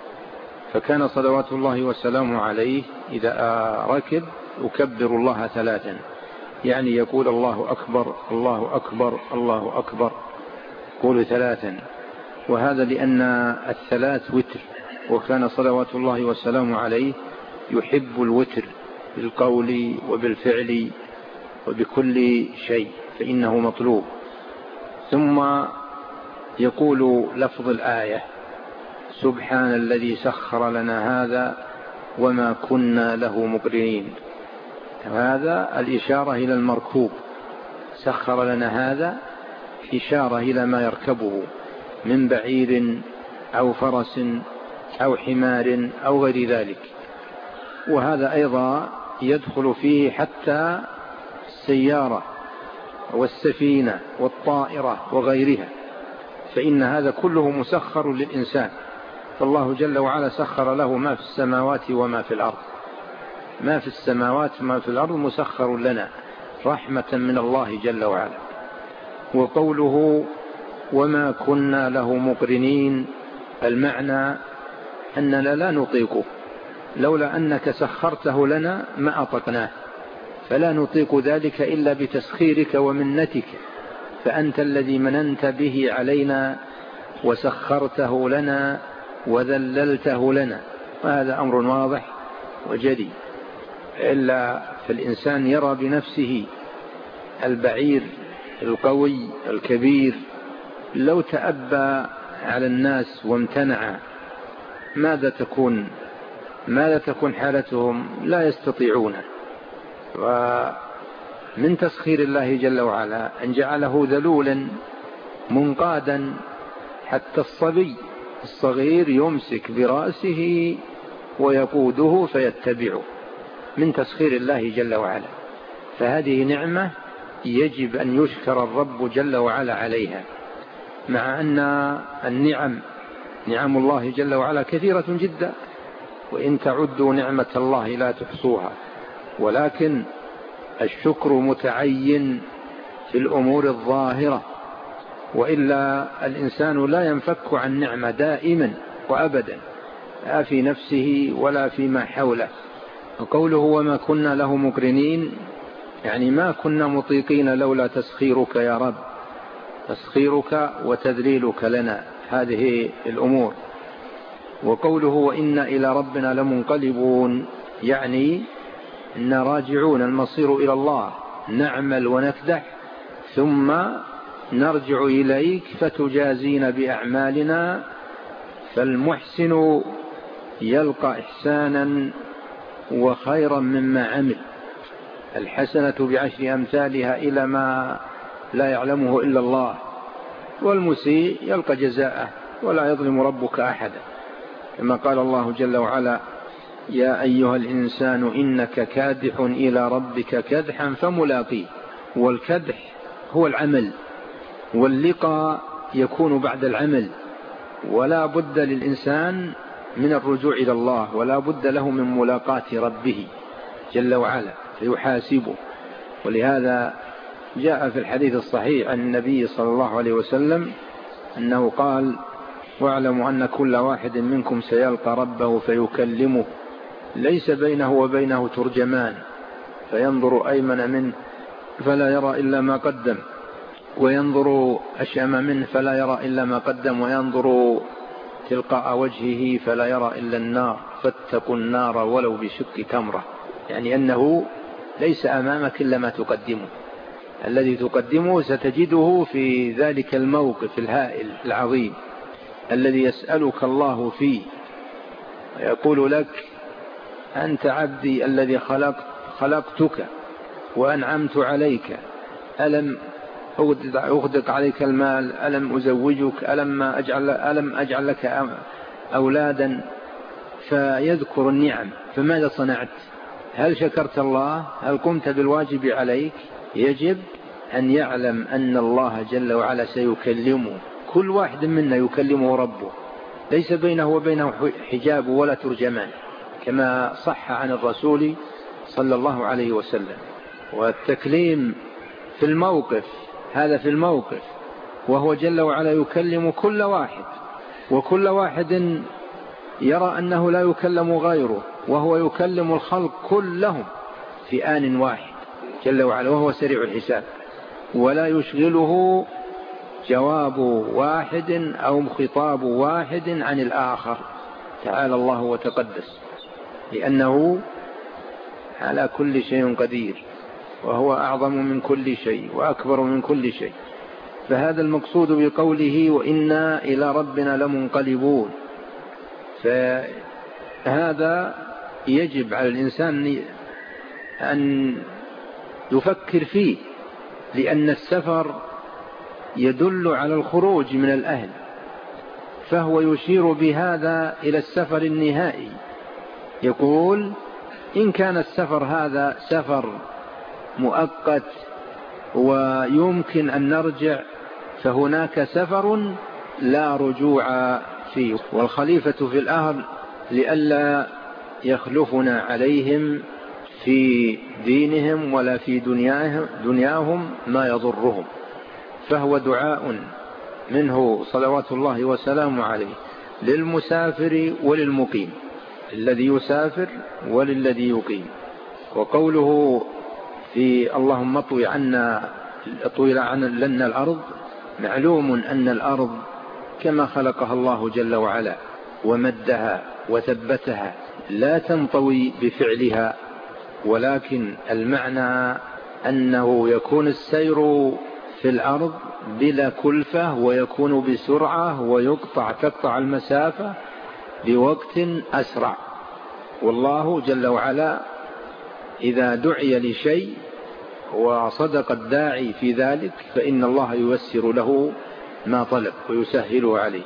فكان صلوات الله وسلامه عليه إذا ركب يكبر الله 3، يعني يقول الله أكبر الله أكبر الله أكبر، يقول 3، وهذا لأن 3 وتر، وكان صلوات الله وسلامه عليه يحب الوتر بالقول وبالفعل وبكل شيء، فإنه مطلوب. ثم يقول لفظ الآية: سبحان الذي سخر لنا هذا وما كنا له مقرنين. هذا الإشارة إلى المركوب، سخر لنا هذا إشارة إلى ما يركبه من بعير أو فرس أو حمار أو غير ذلك. وهذا أيضا يدخل فيه حتى السيارة والسفينة والطائرة وغيرها، فإن هذا كله مسخر للإنسان. فالله جل وعلا سخر له ما في السماوات وما في الأرض، ما في السماوات وما في الأرض مسخر لنا رحمة من الله جل وعلا. وقوله وما كنا له مقرنين، المعنى أننا لا نطيقه، لولا أنك سخرته لنا ما أطقناه، فلا نطيق ذلك إلا بتسخيرك ومنتك، فأنت الذي مننت به علينا وسخرته لنا وذللته لنا. وهذا أمر واضح وجدي، إلا فالإنسان يرى بنفسه البعير القوي الكبير لو تأبى على الناس وامتنع ماذا تكون حالتهم؟ لا يستطيعون. ومن تسخير الله جل وعلا أن جعله ذلولا منقادا، حتى الصبي الصغير يمسك برأسه ويقوده فيتبعه، من تسخير الله جل وعلا. فهذه نعمة يجب أن يشكر الرب جل وعلا عليها، مع أن نعم الله جل وعلا كثيرة جدا، وإن تعدوا نعمة الله لا تحصوها، ولكن الشكر متعين في الأمور الظاهرة، وإلا الإنسان لا ينفك عن نعمة دائما وأبدا، لا في نفسه ولا فيما حوله. وقوله وما كنا له مقرنين، يعني ما كنا مطيقين لولا تسخيرك يا رب، تسخيرك وتذليلك لنا هذه الأمور. وقوله وإنا إلى ربنا لمنقلبون، يعني إن راجعون، المصير إلى الله، نعمل ونكدح ثم نرجع إليك فتجازينا بأعمالنا. فالمحسن يلقى إحسانا وخيرا مما عمل، الحسنة ب10 أمثالها إلى ما لا يعلمه إلا الله، والمسيء يلقى جزاءه ولا يظلم ربك أحدا، كما قال الله جل وعلا: يا أيها الإنسان إنك كادح إلى ربك كدحا فملاقيه. والكدح هو العمل، واللقاء يكون بعد العمل، ولا بد للإنسان من الرجوع إلى الله، ولا بد له من ملاقاة ربه جل وعلا فيحاسبه. ولهذا جاء في الحديث الصحيح عن النبي صلى الله عليه وسلم أنه قال: واعلموا أن كل واحد منكم سيلقى ربه فيكلمه ليس بينه وبينه ترجمان، فينظر أيمن منه فلا يرى إلا ما قدم، وينظر أشأم منه فلا يرى إلا ما قدم، وينظر تلقاء وجهه فلا يرى إلا النار، فاتقوا النار ولو بشق تمرة. يعني أنه ليس أمامك إلا ما تقدمه، الذي تقدمه ستجده في ذلك الموقف الهائل العظيم الذي يسألك الله فيه، ويقول لك: أنت عبدي الذي خلقتك وأنعمت عليك، ألم أغدق عليك المال، ألم أزوجك، ألم أجعل لك أولادا، فيذكر النعم. فماذا صنعت؟ هل شكرت الله؟ هل قمت بالواجب عليك؟ يجب أن يعلم أن الله جل وعلا سيكلمه، كل واحد منا يكلمه ربه، ليس بينه وبينه حجاب ولا ترجمان، كما صح عن الرسول صلى الله عليه وسلم. والتكليم في الموقف، هذا في الموقف، وهو جل وعلا يكلم كل واحد، وكل واحد يرى أنه لا يكلم غيره، وهو يكلم الخلق كلهم في آن واحد جل وعلا، وهو سريع الحساب، ولا يشغله جواب واحد أو خطاب واحد عن الآخر، تعالى الله وتقدس، لأنه على كل شيء قدير، وهو أعظم من كل شيء وأكبر من كل شيء. فهذا المقصود بقوله: وإنا إلى ربنا لمنقلبون. فهذا يجب على الإنسان أن يفكر فيه، لأن السفر يدل على الخروج من الأهل، فهو يشير بهذا إلى السفر النهائي. يقول: إن كان السفر هذا سفر مؤقت ويمكن أن نرجع، فهناك سفر لا رجوع فيه. والخليفة في الأهل لئلا يخلفنا عليهم في دينهم ولا في دنياهم ما يضرهم، فهو دعاء منه صلوات الله وسلامه عليه للمسافر وللمقيم، الذي يسافر وللذي يقيم. وقوله في اللهم اطوي عنا لنا الأرض، معلوم أن الأرض كما خلقها الله جل وعلا ومدها وثبتها لا تنطوي بفعلها، ولكن المعنى أنه يكون السير في الأرض بلا كلفة، ويكون بسرعة، تقطع المسافة بوقت أسرع. والله جل وعلا إذا دعي لشيء وصدق الداعي في ذلك فإن الله ييسر له ما طلب ويسهله عليه.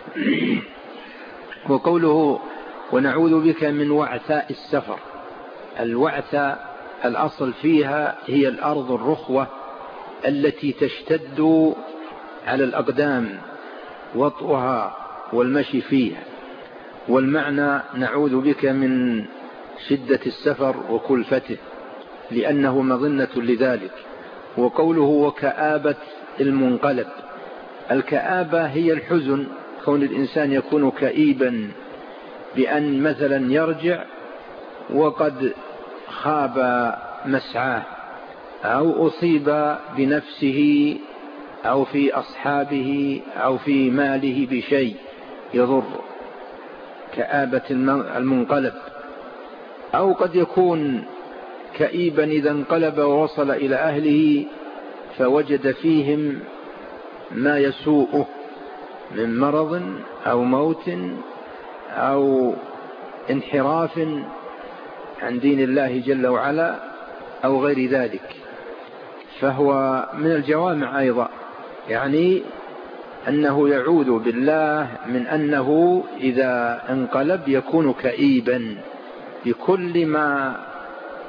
وقوله: ونعوذ بك من وعثاء السفر. الوعثاء الأصل فيها هي الأرض الرخوة التي تشتد على الأقدام وطئها والمشي فيها، والمعنى نعوذ بك من شدة السفر وكلفته، لأنه مظنة لذلك. وقوله: وكآبة المنقلب. الكآبة هي الحزن، كون الإنسان يكون كئيبا بأن مثلا يرجع وقد خاب مسعاه، أو أصيب بنفسه أو في أصحابه أو في ماله بشيء يضر، كآبة المنقلب. أو قد يكون كئيبا إذا انقلب ووصل إلى أهله فوجد فيهم ما يسوءه من مرض أو موت أو انحراف عن دين الله جل وعلا أو غير ذلك، فهو من الجوامع أيضا، يعني أنه يعوذ بالله من أنه إذا انقلب يكون كئيبا بكل ما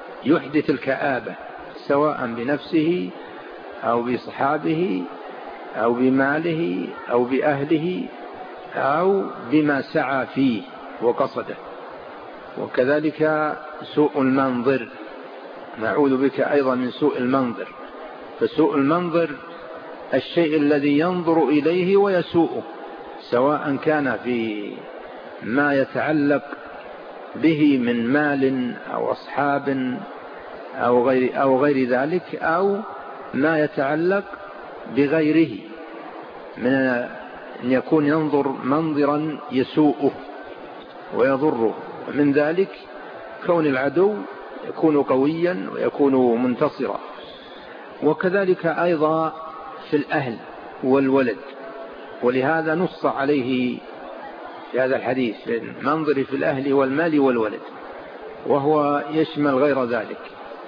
يحدث الكآبة، سواء بنفسه أو بصحابه أو بماله أو بأهله أو بما سعى فيه وقصده. وكذلك سوء المنظر، نعوذ بك أيضا من سوء المنظر. فسوء المنظر الشيء الذي ينظر إليه ويسوءه، سواء كان في ما يتعلق به من مال أو أصحاب أو غير ذلك، أو ما يتعلق بغيره من أن يكون ينظر منظرا يسوءه ويضره. من ذلك كون العدو يكون قويا ويكون منتصرا. وكذلك أيضا في الأهل والولد، ولهذا نص عليه في هذا الحديث المنظر في الأهل والمال والولد، وهو يشمل غير ذلك.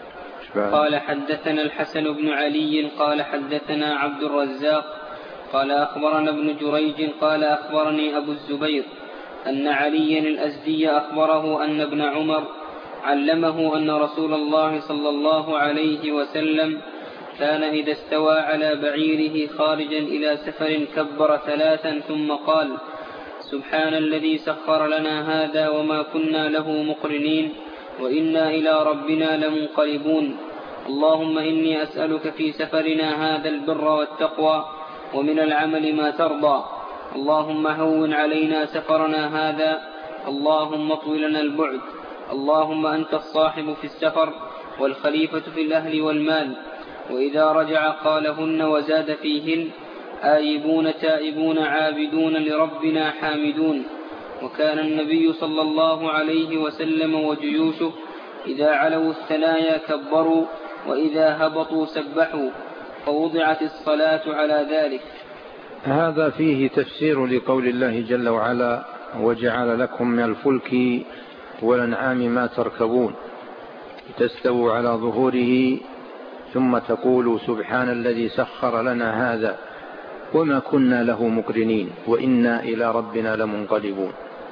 قال حدثنا الحسن بن علي قال حدثنا عبد الرزاق قال أخبرنا ابن جريج قال أخبرني أبو الزبير أن عليا الأزدي أخبره أن ابن عمر علمه أن رسول الله صلى الله عليه وسلم كان إذا استوى على بعيره خارجا إلى سفر كبر 3 ثم قال: سبحان الذي سخر لنا هذا وما كنا له مقرنين وإنا إلى ربنا لمنقلبون. اللهم إني أسألك في سفرنا هذا البر والتقوى ومن العمل ما ترضى. اللهم هون علينا سفرنا هذا، اللهم اطوي لنا البعد. اللهم أنت الصاحب في السفر والخليفة في الأهل والمال. وإذا رجع قالهن وزاد فيهن: آيبون تائبون عابدون لربنا حامدون. وكان النبي صلى الله عليه وسلم وجيوشه إذا علوا الثنايا كبروا وإذا هبطوا سبحوا، فوضعت الصلاة على ذلك. هذا فيه تفسير لقول الله جل وعلا: وجعل لكم من الفلك والأنعام ما تركبون تستووا على ظهوره ثم تقولوا سبحان الذي سخر لنا هذا وما كنا له مقرنين وإنا إلى ربنا لمنقلبون.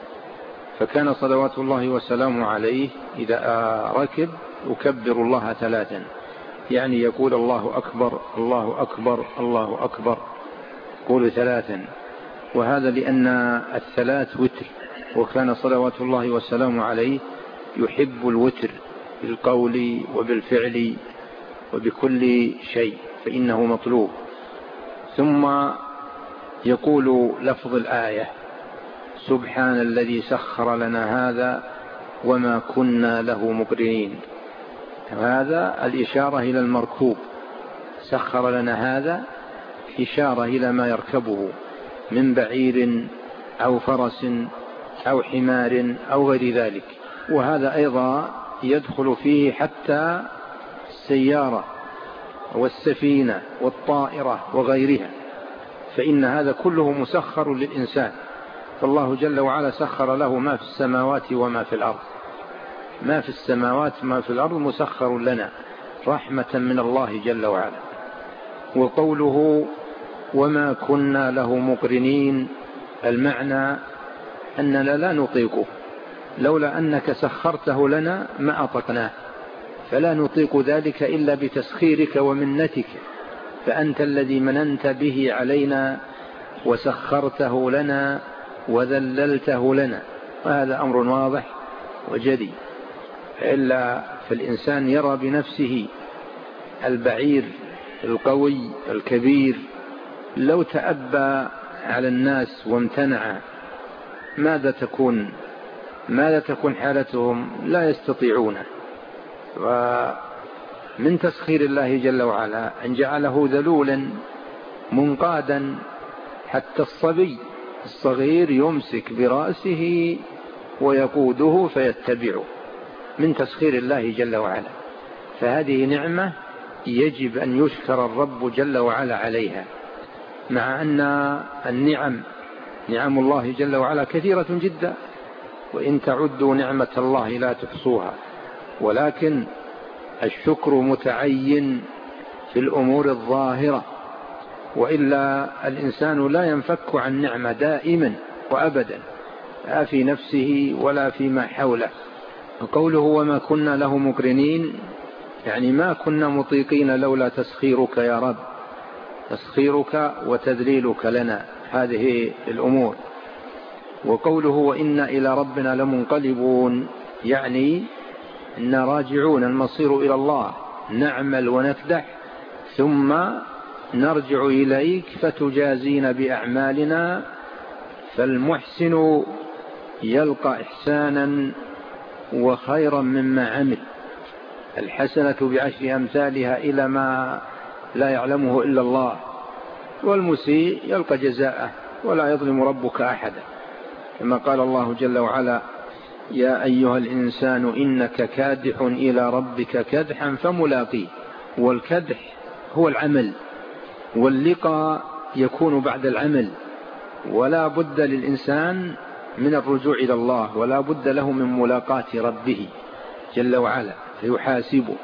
فكان صلوات الله وسلامه عليه إذا ركب يكبر الله 3، يعني يقول الله أكبر الله أكبر الله أكبر، يقول 3. وهذا لأن 3 وتر، وكان صلوات الله وسلامه عليه يحب الوتر بالقول وبالفعل وبكل شيء، فإنه مطلوب. ثم يقول لفظ الآية: سبحان الذي سخر لنا هذا وما كنا له مقرنين. هذا الإشارة إلى المركوب، سخر لنا هذا إشارة إلى ما يركبه من بعير أو فرس أو حمار أو غير ذلك. وهذا أيضا يدخل فيه حتى السيارة والسفينة والطائرة وغيرها، فإن هذا كله مسخر للإنسان. فالله جل وعلا سخر له ما في السماوات وما في الأرض، ما في السماوات وما في الأرض مسخر لنا رحمة من الله جل وعلا. وقوله وما كنا له مقرنين، المعنى أننا لا نطيقه، لولا أنك سخرته لنا ما أطقناه، فلا نطيق ذلك إلا بتسخيرك ومنتك، فأنت الذي مننت به علينا وسخرته لنا وذللته لنا. وهذا أمر واضح وجدي، إلا فالإنسان يرى بنفسه البعير القوي الكبير لو تأبى على الناس وامتنع ماذا تكون حالتهم؟ لا يستطيعونه. ومن تسخير الله جل وعلا أن جعله ذلولا منقادا، حتى الصبي الصغير يمسك برأسه ويقوده فيتبعه، من تسخير الله جل وعلا. فهذه نعمة يجب أن يشكر الرب جل وعلا عليها، مع أن نعم الله جل وعلا كثيرة جدا، وإن تعدوا نعمة الله لا تحصوها، ولكن الشكر متعين في الأمور الظاهرة، وإلا الإنسان لا ينفك عن نعمة دائما وأبدا، لا في نفسه ولا فيما حوله. قوله وما كنا له مقرنين، يعني ما كنا مطيقين لولا تسخيرك يا رب، تسخيرك وتذليلك لنا هذه الأمور. وقوله وإنا إلى ربنا لمنقلبون يعني إن راجعون، المصير إلى الله، نعمل ونكدح ثم نرجع إليك فتجازينا بأعمالنا. فالمحسن يلقى إحسانا وخيرا مما عمل، الحسنة بعشر أمثالها إلى ما لا يعلمه إلا الله، والمسيء يلقى جزاءه ولا يظلم ربك أحدا، كما قال الله جل وعلا يا أيها الإنسان إنك كادح إلى ربك كدحا فملاقيه. والكدح هو العمل، واللقاء يكون بعد العمل، ولا بد للإنسان من الرجوع إلى الله، ولا بد له من ملاقاة ربه جل وعلا فيحاسبه.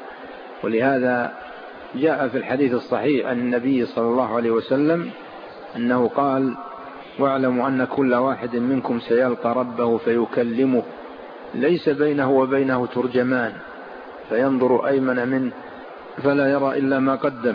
ولهذا جاء في الحديث الصحيح عن النبي صلى الله عليه وسلم أنه قال واعلموا أن كل واحد منكم سيلقى ربه فيكلمه ليس بينه وبينه ترجمان، فينظر أيمن منه فلا يرى إلا ما قدم،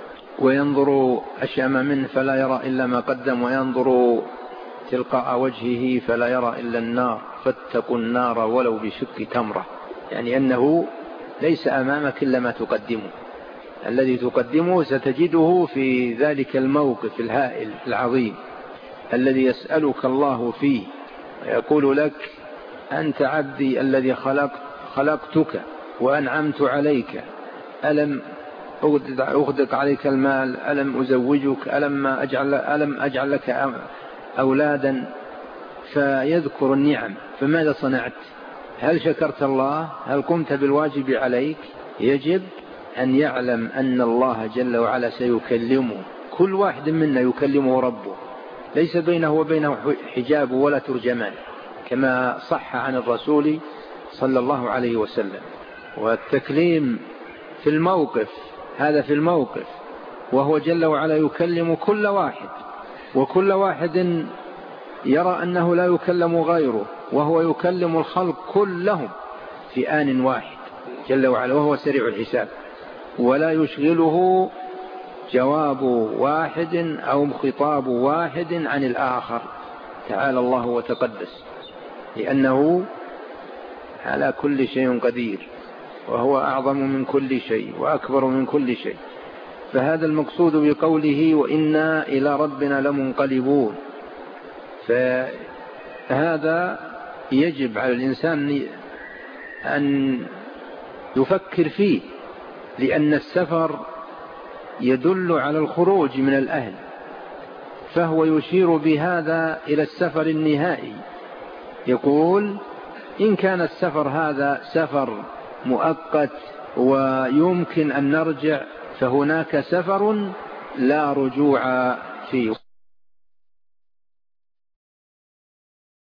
وينظر أشأم منه فلا يرى إلا ما قدم، وينظر تلقاء وجهه فلا يرى إلا النار، فاتقوا النار ولو بشق تمرة. يعني أنه ليس أمامك إلا ما تقدمه، الذي تقدمه ستجده في ذلك الموقف الهائل العظيم الذي يسألك الله فيه ويقول لك أنت عبدي الذي خلقتك وأنعمت عليك، ألم أغدق عليك المال، ألم أزوجك، ألم أجعل لك أولادا، فيذكر النعم. فماذا صنعت؟ هل شكرت الله؟ هل قمت بالواجب عليك؟ يجب أن يعلم أن الله جل وعلا سيكلمه، كل واحد منا يكلمه ربه، ليس بينه وبينه حجاب ولا ترجمان، كما صح عن الرسول صلى الله عليه وسلم. والتكليم في الموقف، هذا في الموقف، وهو جل وعلا يكلم كل واحد، وكل واحد يرى أنه لا يكلم غيره، وهو يكلم الخلق كلهم في آن واحد جل وعلا، وهو سريع الحساب، ولا يشغله جواب واحد أو خطاب واحد عن الآخر، تعالى الله وتقدس، لأنه على كل شيء قدير، وهو أعظم من كل شيء وأكبر من كل شيء. فهذا المقصود بقوله وإنا إلى ربنا لمنقلبون. فهذا يجب على الإنسان أن يفكر فيه، لأن السفر يدل على الخروج من الأهل، فهو يشير بهذا إلى السفر النهائي، يقول إن كان السفر هذا سفر مؤقت ويمكن أن نرجع، فهناك سفر لا رجوع فيه.